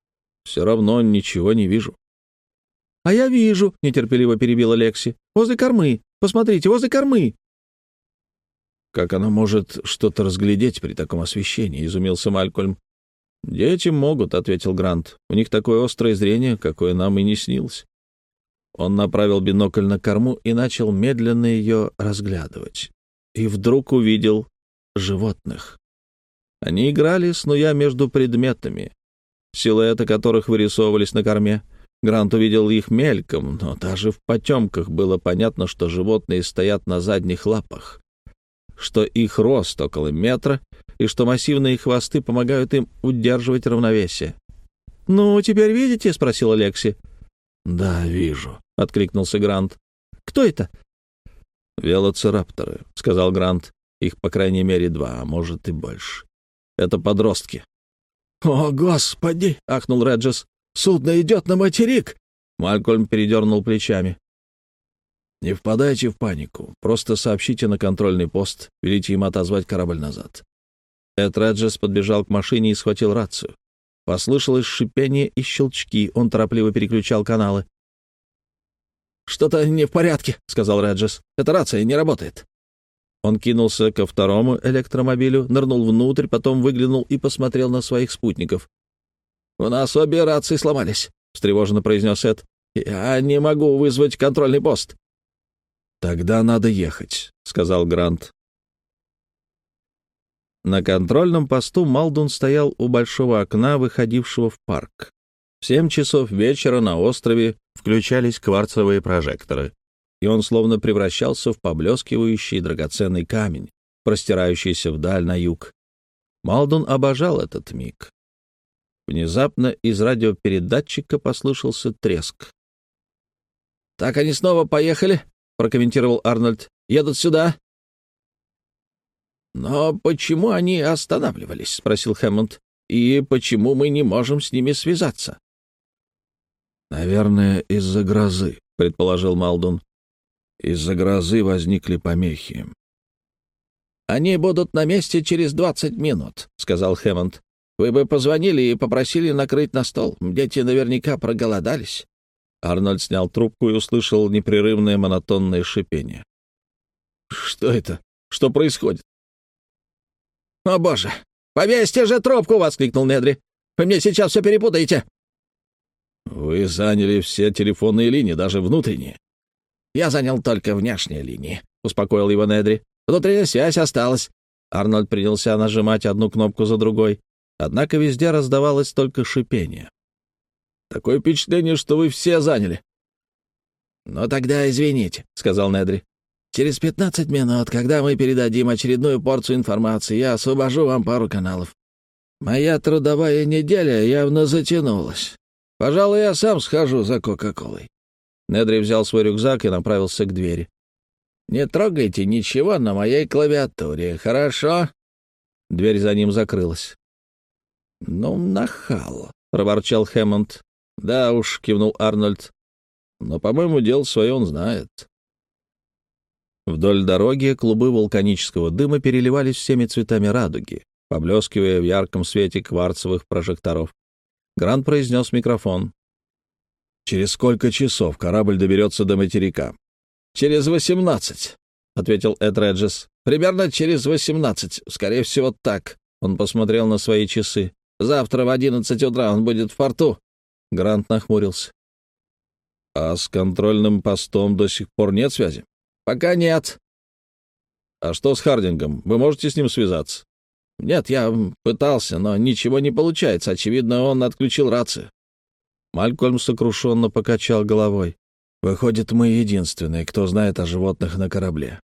все равно ничего не вижу». «А я вижу», — нетерпеливо перебила Лекси. «Возле кормы. Посмотрите, возле кормы». «Как она может что-то разглядеть при таком освещении?» — изумился Малькольм. «Дети могут», — ответил Грант. «У них такое острое зрение, какое нам и не снилось». Он направил бинокль на корму и начал медленно ее разглядывать. И вдруг увидел животных. Они играли, снуя между предметами, силуэты которых вырисовывались на корме. Грант увидел их мельком, но даже в потемках было понятно, что животные стоят на задних лапах, что их рост около метра и что массивные хвосты помогают им удерживать равновесие. «Ну, теперь видите?» — спросила Лекси. «Да, вижу», — откликнулся Грант. «Кто это?» «Велоцирапторы», — сказал Грант. «Их, по крайней мере, 2, а может и больше. Это подростки». «О, Господи!» — ахнул Реджес. «Судно идет на материк!» Малькольм передернул плечами. «Не впадайте в панику. Просто сообщите на контрольный пост, велите им отозвать корабль назад». Эд Реджес подбежал к машине и схватил рацию. Послышалось шипение и щелчки. Он торопливо переключал каналы. «Что-то не в порядке», — сказал Реджес. «Эта рация не работает». Он кинулся ко второму электромобилю, нырнул внутрь, потом выглянул и посмотрел на своих спутников. «У нас обе рации сломались», — встревоженно произнес Эд. «Я не могу вызвать контрольный пост». «Тогда надо ехать», — сказал Грант. На контрольном посту Малдун стоял у большого окна, выходившего в парк. В 7 часов вечера на острове включались кварцевые прожекторы, и он словно превращался в поблескивающий драгоценный камень, простирающийся вдаль на юг. Малдун обожал этот миг. Внезапно из радиопередатчика послышался треск. «Так они снова поехали», — прокомментировал Арнольд. «Едут сюда». «Но почему они останавливались?» — спросил Хэммонд. «И почему мы не можем с ними связаться?» «Наверное, из-за грозы», — предположил Малдун. «Из-за грозы возникли помехи». «Они будут на месте через 20 минут», — сказал Хэммонд. «Вы бы позвонили и попросили накрыть на стол. Дети наверняка проголодались». Арнольд снял трубку и услышал непрерывное монотонное шипение. «Что это? Что происходит?» «О, боже! Повесьте же трубку!» — воскликнул Недри. «Вы мне сейчас все перепутаете!» «Вы заняли все телефонные линии, даже внутренние». «Я занял только внешние линии», — успокоил его Недри. «Внутренняя связь осталась». Арнольд принялся нажимать одну кнопку за другой. Однако везде раздавалось только шипение. «Такое впечатление, что вы все заняли». «Ну тогда извините», — сказал Недри. «Через 15 минут, когда мы передадим очередную порцию информации, я освобожу вам пару каналов. Моя трудовая неделя явно затянулась. Пожалуй, я сам схожу за Кока-Колой». Недри взял свой рюкзак и направился к двери. «Не трогайте ничего на моей клавиатуре, хорошо?» Дверь за ним закрылась. «Ну, нахал», — проворчал Хэммонд. «Да уж», — кивнул Арнольд. «Но, по-моему, дело свое он знает». Вдоль дороги клубы вулканического дыма переливались всеми цветами радуги, поблескивая в ярком свете кварцевых прожекторов. Грант произнес в микрофон. «Через сколько часов корабль доберется до материка?» «Через 18», — ответил Эд Реджес. «Примерно через 18. Скорее всего, так». Он посмотрел на свои часы. «Завтра в 11 утра он будет в порту». Грант нахмурился. «А с контрольным постом до сих пор нет связи?» «Пока нет». «А что с Хардингом? Вы можете с ним связаться?» «Нет, я пытался, но ничего не получается. Очевидно, он отключил рацию». Малькольм сокрушенно покачал головой. «Выходит, мы единственные, кто знает о животных на корабле».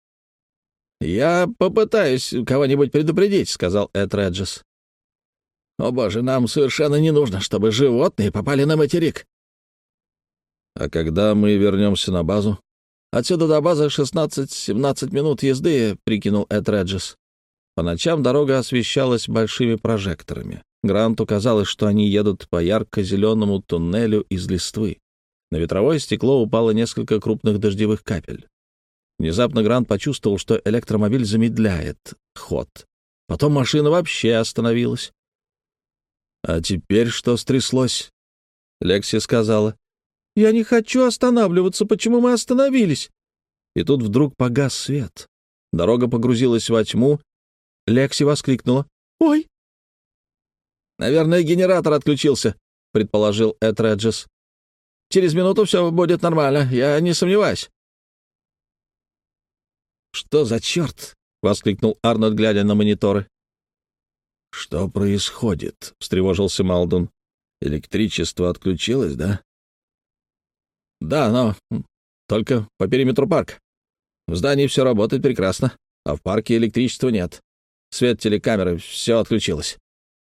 «Я попытаюсь кого-нибудь предупредить», — сказал Эд Реджес. «О, боже, нам совершенно не нужно, чтобы животные попали на материк». «А когда мы вернемся на базу?» «Отсюда до базы 16-17 минут езды», — прикинул Эд Реджес. По ночам дорога освещалась большими прожекторами. Гранту казалось, что они едут по ярко-зеленому туннелю из листвы. На ветровое стекло упало несколько крупных дождевых капель. Внезапно Грант почувствовал, что электромобиль замедляет ход. Потом машина вообще остановилась. «А теперь что стряслось?» Лекси сказала: «Я не хочу останавливаться. Почему мы остановились?» И тут вдруг погас свет. Дорога погрузилась во тьму. Лекси воскликнула: «Ой!» «Наверное, генератор отключился», — предположил Эд Реджес. «Через минуту все будет нормально, я не сомневаюсь». «Что за черт?» — воскликнул Арнольд, глядя на мониторы. «Что происходит?» — встревожился Малдун. «Электричество отключилось, да?» «Да, но только по периметру парка. В здании все работает прекрасно, а в парке электричества нет. Свет телекамеры, все отключилось».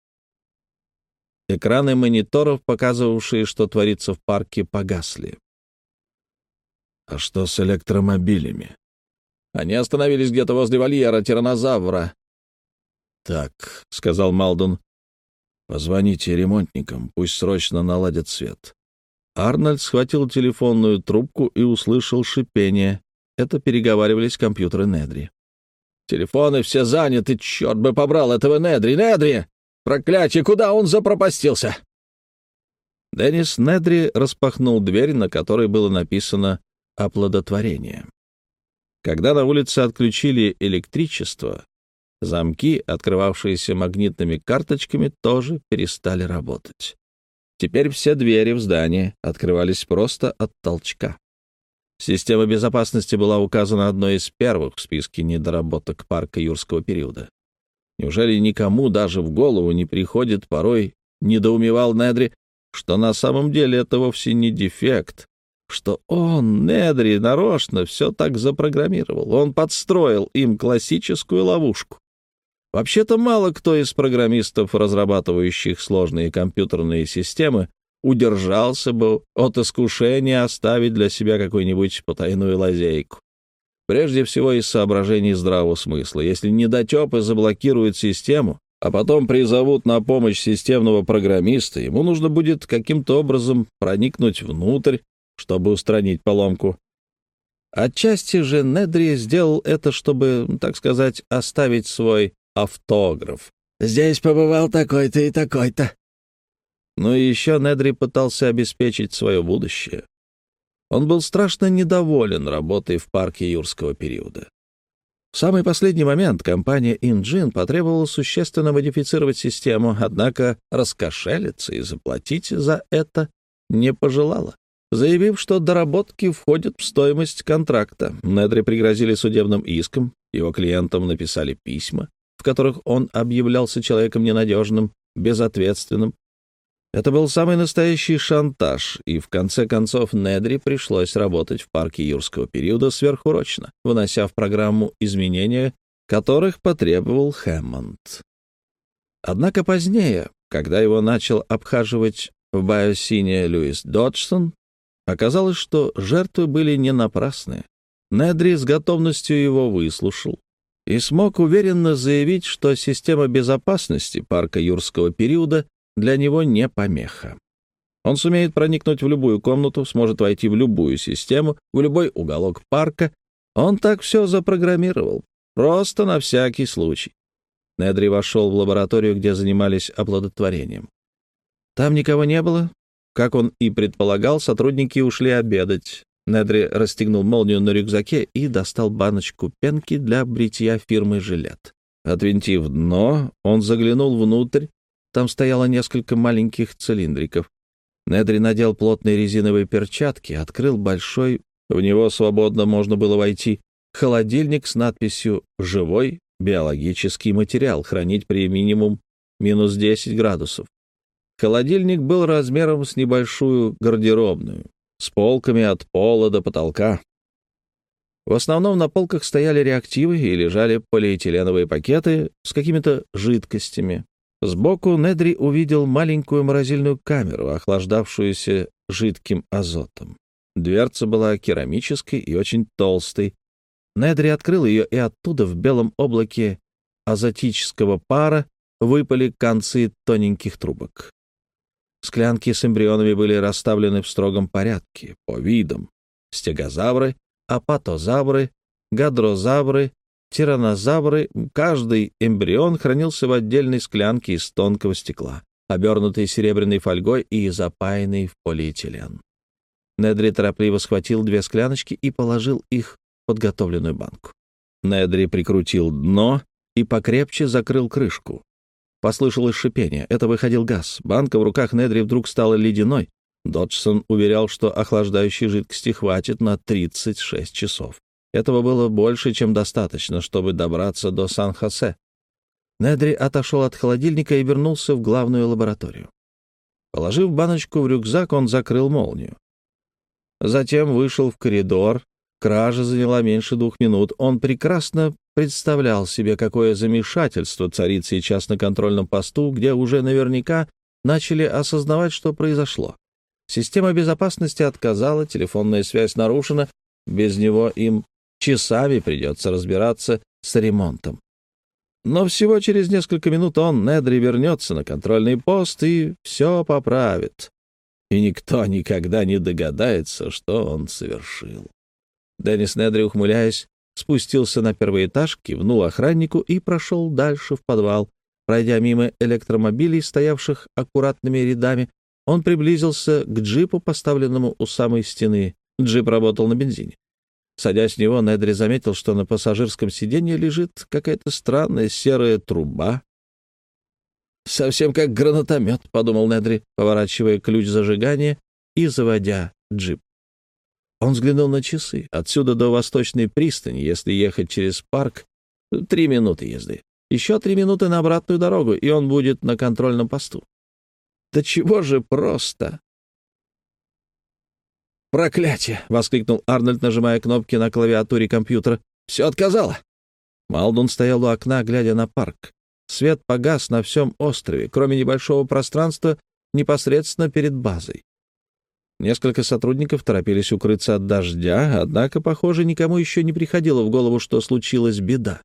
Экраны мониторов, показывавшие, что творится в парке, погасли. «А что с электромобилями?» «Они остановились где-то возле вольера тираннозавра». «Так», — сказал Малдун, — «позвоните ремонтникам, пусть срочно наладят свет». Арнольд схватил телефонную трубку и услышал шипение. Это переговаривались компьютеры Недри. «Телефоны все заняты, черт бы побрал этого Недри! Недри! Проклятие, куда он запропастился?» Деннис Недри распахнул дверь, на которой было написано «Оплодотворение». Когда на улице отключили электричество, замки, открывавшиеся магнитными карточками, тоже перестали работать. Теперь все двери в здании открывались просто от толчка. Система безопасности была указана одной из первых в списке недоработок парка юрского периода. Неужели никому даже в голову не приходит, порой недоумевал Недри, что на самом деле это вовсе не дефект, что он, Недри, нарочно все так запрограммировал, он подстроил им классическую ловушку. Вообще-то мало кто из программистов, разрабатывающих сложные компьютерные системы, удержался бы от искушения оставить для себя какую-нибудь потайную лазейку. Прежде всего из соображений здравого смысла. Если недотепы заблокируют систему, а потом призовут на помощь системного программиста, ему нужно будет каким-то образом проникнуть внутрь, чтобы устранить поломку. Отчасти же Недри сделал это, чтобы, так сказать, оставить свой автограф. «Здесь побывал такой-то и такой-то». Ну и еще Недри пытался обеспечить свое будущее. Он был страшно недоволен работой в парке юрского периода. В самый последний момент компания Engine потребовала существенно модифицировать систему, однако раскошелиться и заплатить за это не пожелала, заявив, что доработки входят в стоимость контракта. Недри пригрозили судебным иском, его клиентам написали письма, в которых он объявлялся человеком ненадежным, безответственным. Это был самый настоящий шантаж, и в конце концов Недри пришлось работать в парке юрского периода сверхурочно, внося в программу изменения, которых потребовал Хэммонд. Однако позднее, когда его начал обхаживать в Байосине Льюис Доджсон, оказалось, что жертвы были не напрасны. Недри с готовностью его выслушал и смог уверенно заявить, что система безопасности парка юрского периода для него не помеха. Он сумеет проникнуть в любую комнату, сможет войти в любую систему, в любой уголок парка. Он так все запрограммировал, просто на всякий случай. Недри вошел в лабораторию, где занимались оплодотворением. Там никого не было. Как он и предполагал, сотрудники ушли обедать. Недри расстегнул молнию на рюкзаке и достал баночку пенки для бритья фирмы «Жилет». Отвинтив дно, он заглянул внутрь. Там стояло несколько маленьких цилиндриков. Недри надел плотные резиновые перчатки, открыл большой, в него свободно можно было войти, холодильник с надписью «Живой биологический материал, хранить при минимум минус 10 градусов». Холодильник был размером с небольшую гардеробную, с полками от пола до потолка. В основном на полках стояли реактивы и лежали полиэтиленовые пакеты с какими-то жидкостями. Сбоку Недри увидел маленькую морозильную камеру, охлаждавшуюся жидким азотом. Дверца была керамической и очень толстой. Недри открыл ее, и оттуда в белом облаке азотического пара выпали концы тоненьких трубок. Склянки с эмбрионами были расставлены в строгом порядке, по видам. Стегозавры, апатозавры, гадрозавры, тираннозавры. Каждый эмбрион хранился в отдельной склянке из тонкого стекла. обернутый серебряной фольгой и запаянный в полиэтилен. Недри торопливо схватил 2 скляночки и положил их в подготовленную банку. Недри прикрутил дно и покрепче закрыл крышку. Послышалось шипение. Это выходил газ. Банка в руках Недри вдруг стала ледяной. Доджсон уверял, что охлаждающей жидкости хватит на 36 часов. Этого было больше, чем достаточно, чтобы добраться до Сан-Хосе. Недри отошел от холодильника и вернулся в главную лабораторию. Положив баночку в рюкзак, он закрыл молнию. Затем вышел в коридор. Кража заняла меньше 2 минут. Он прекрасно представлял себе, какое замешательство царит сейчас на контрольном посту, где уже наверняка начали осознавать, что произошло. Система безопасности отказала, телефонная связь нарушена. Без него им часами придется разбираться с ремонтом. Но всего через несколько минут Недри, вернется на контрольный пост и все поправит. И никто никогда не догадается, что он совершил. Деннис Недри, ухмыляясь, спустился на 1-й этаж, кивнул охраннику и прошел дальше в подвал. Пройдя мимо электромобилей, стоявших аккуратными рядами, он приблизился к джипу, поставленному у самой стены. Джип работал на бензине. Садясь в него, Недри заметил, что на пассажирском сиденье лежит какая-то странная серая труба. «Совсем как гранатомет», — подумал Недри, поворачивая ключ зажигания и заводя джип. Он взглянул на часы. Отсюда до Восточной пристани, если ехать через парк, 3 минуты езды. Еще 3 минуты на обратную дорогу, и он будет на контрольном посту. Да чего же просто! «Проклятие!» — воскликнул Арнольд, нажимая кнопки на клавиатуре компьютера. «Все отказало!» Малдун стоял у окна, глядя на парк. Свет погас на всем острове, кроме небольшого пространства непосредственно перед базой. Несколько сотрудников торопились укрыться от дождя, однако, похоже, никому еще не приходило в голову, что случилась беда.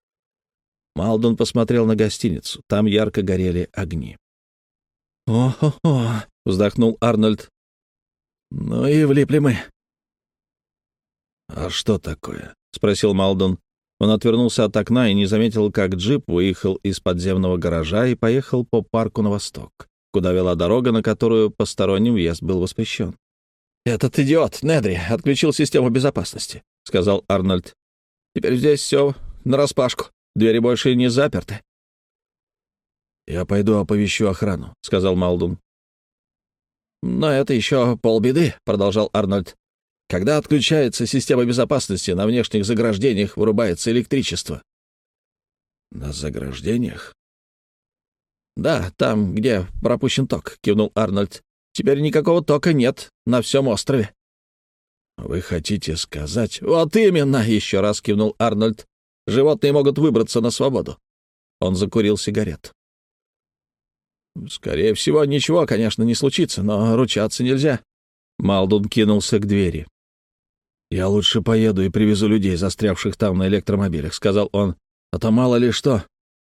Малдун посмотрел на гостиницу. Там ярко горели огни. «О-хо-хо!» — вздохнул Арнольд. «Ну и влипли мы». «А что такое?» — спросил Малдун. Он отвернулся от окна и не заметил, как джип выехал из подземного гаража и поехал по парку на восток, куда вела дорога, на которую посторонним въезд был воспрещен. «Этот идиот, Недри, отключил систему безопасности», — сказал Арнольд. «Теперь здесь все нараспашку. Двери больше не заперты». «Я пойду оповещу охрану», — сказал Малдун. «Но это еще полбеды», — продолжал Арнольд. «Когда отключается система безопасности, на внешних заграждениях вырубается электричество». «На заграждениях?» «Да, там, где пропущен ток», — кивнул Арнольд. «Теперь никакого тока нет на всем острове». «Вы хотите сказать...» «Вот именно!» — еще раз кивнул Арнольд. «Животные могут выбраться на свободу». Он закурил сигарет. «Скорее всего, ничего, конечно, не случится, но ручаться нельзя». Малдун кинулся к двери. «Я лучше поеду и привезу людей, застрявших там на электромобилях», — сказал он. «А то мало ли что».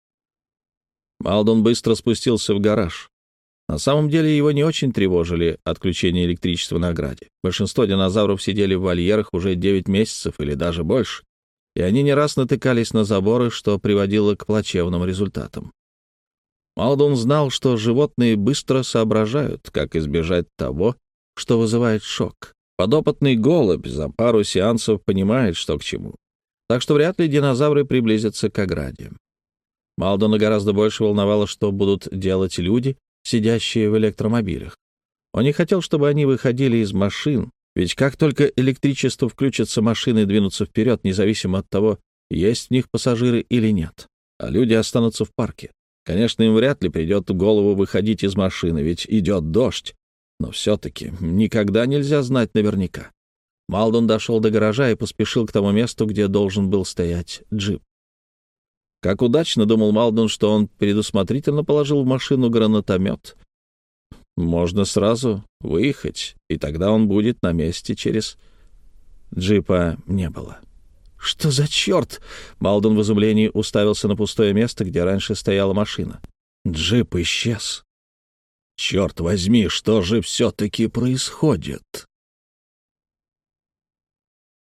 Малдун быстро спустился в гараж. На самом деле его не очень тревожили отключение электричества на ограде. Большинство динозавров сидели в вольерах уже 9 месяцев или даже больше, и они не раз натыкались на заборы, что приводило к плачевным результатам. Малдун знал, что животные быстро соображают, как избежать того, что вызывает шок. Подопытный голубь за пару сеансов понимает, что к чему. Так что вряд ли динозавры приблизятся к ограде. Малдуна гораздо больше волновало, что будут делать люди, сидящие в электромобилях. Он не хотел, чтобы они выходили из машин, ведь как только электричество включится, машины двинутся вперед, независимо от того, есть в них пассажиры или нет. А люди останутся в парке. Конечно, им вряд ли придет в голову выходить из машины, ведь идет дождь. Но все-таки никогда нельзя знать наверняка. Малдун дошел до гаража и поспешил к тому месту, где должен был стоять джип. Как удачно, думал Малдун, что он предусмотрительно положил в машину гранатомет. Можно сразу выехать, и тогда он будет на месте через... Джипа не было. «Что за черт?» Малдун в изумлении уставился на пустое место, где раньше стояла машина. Джип исчез. «Черт возьми, что же все-таки происходит?»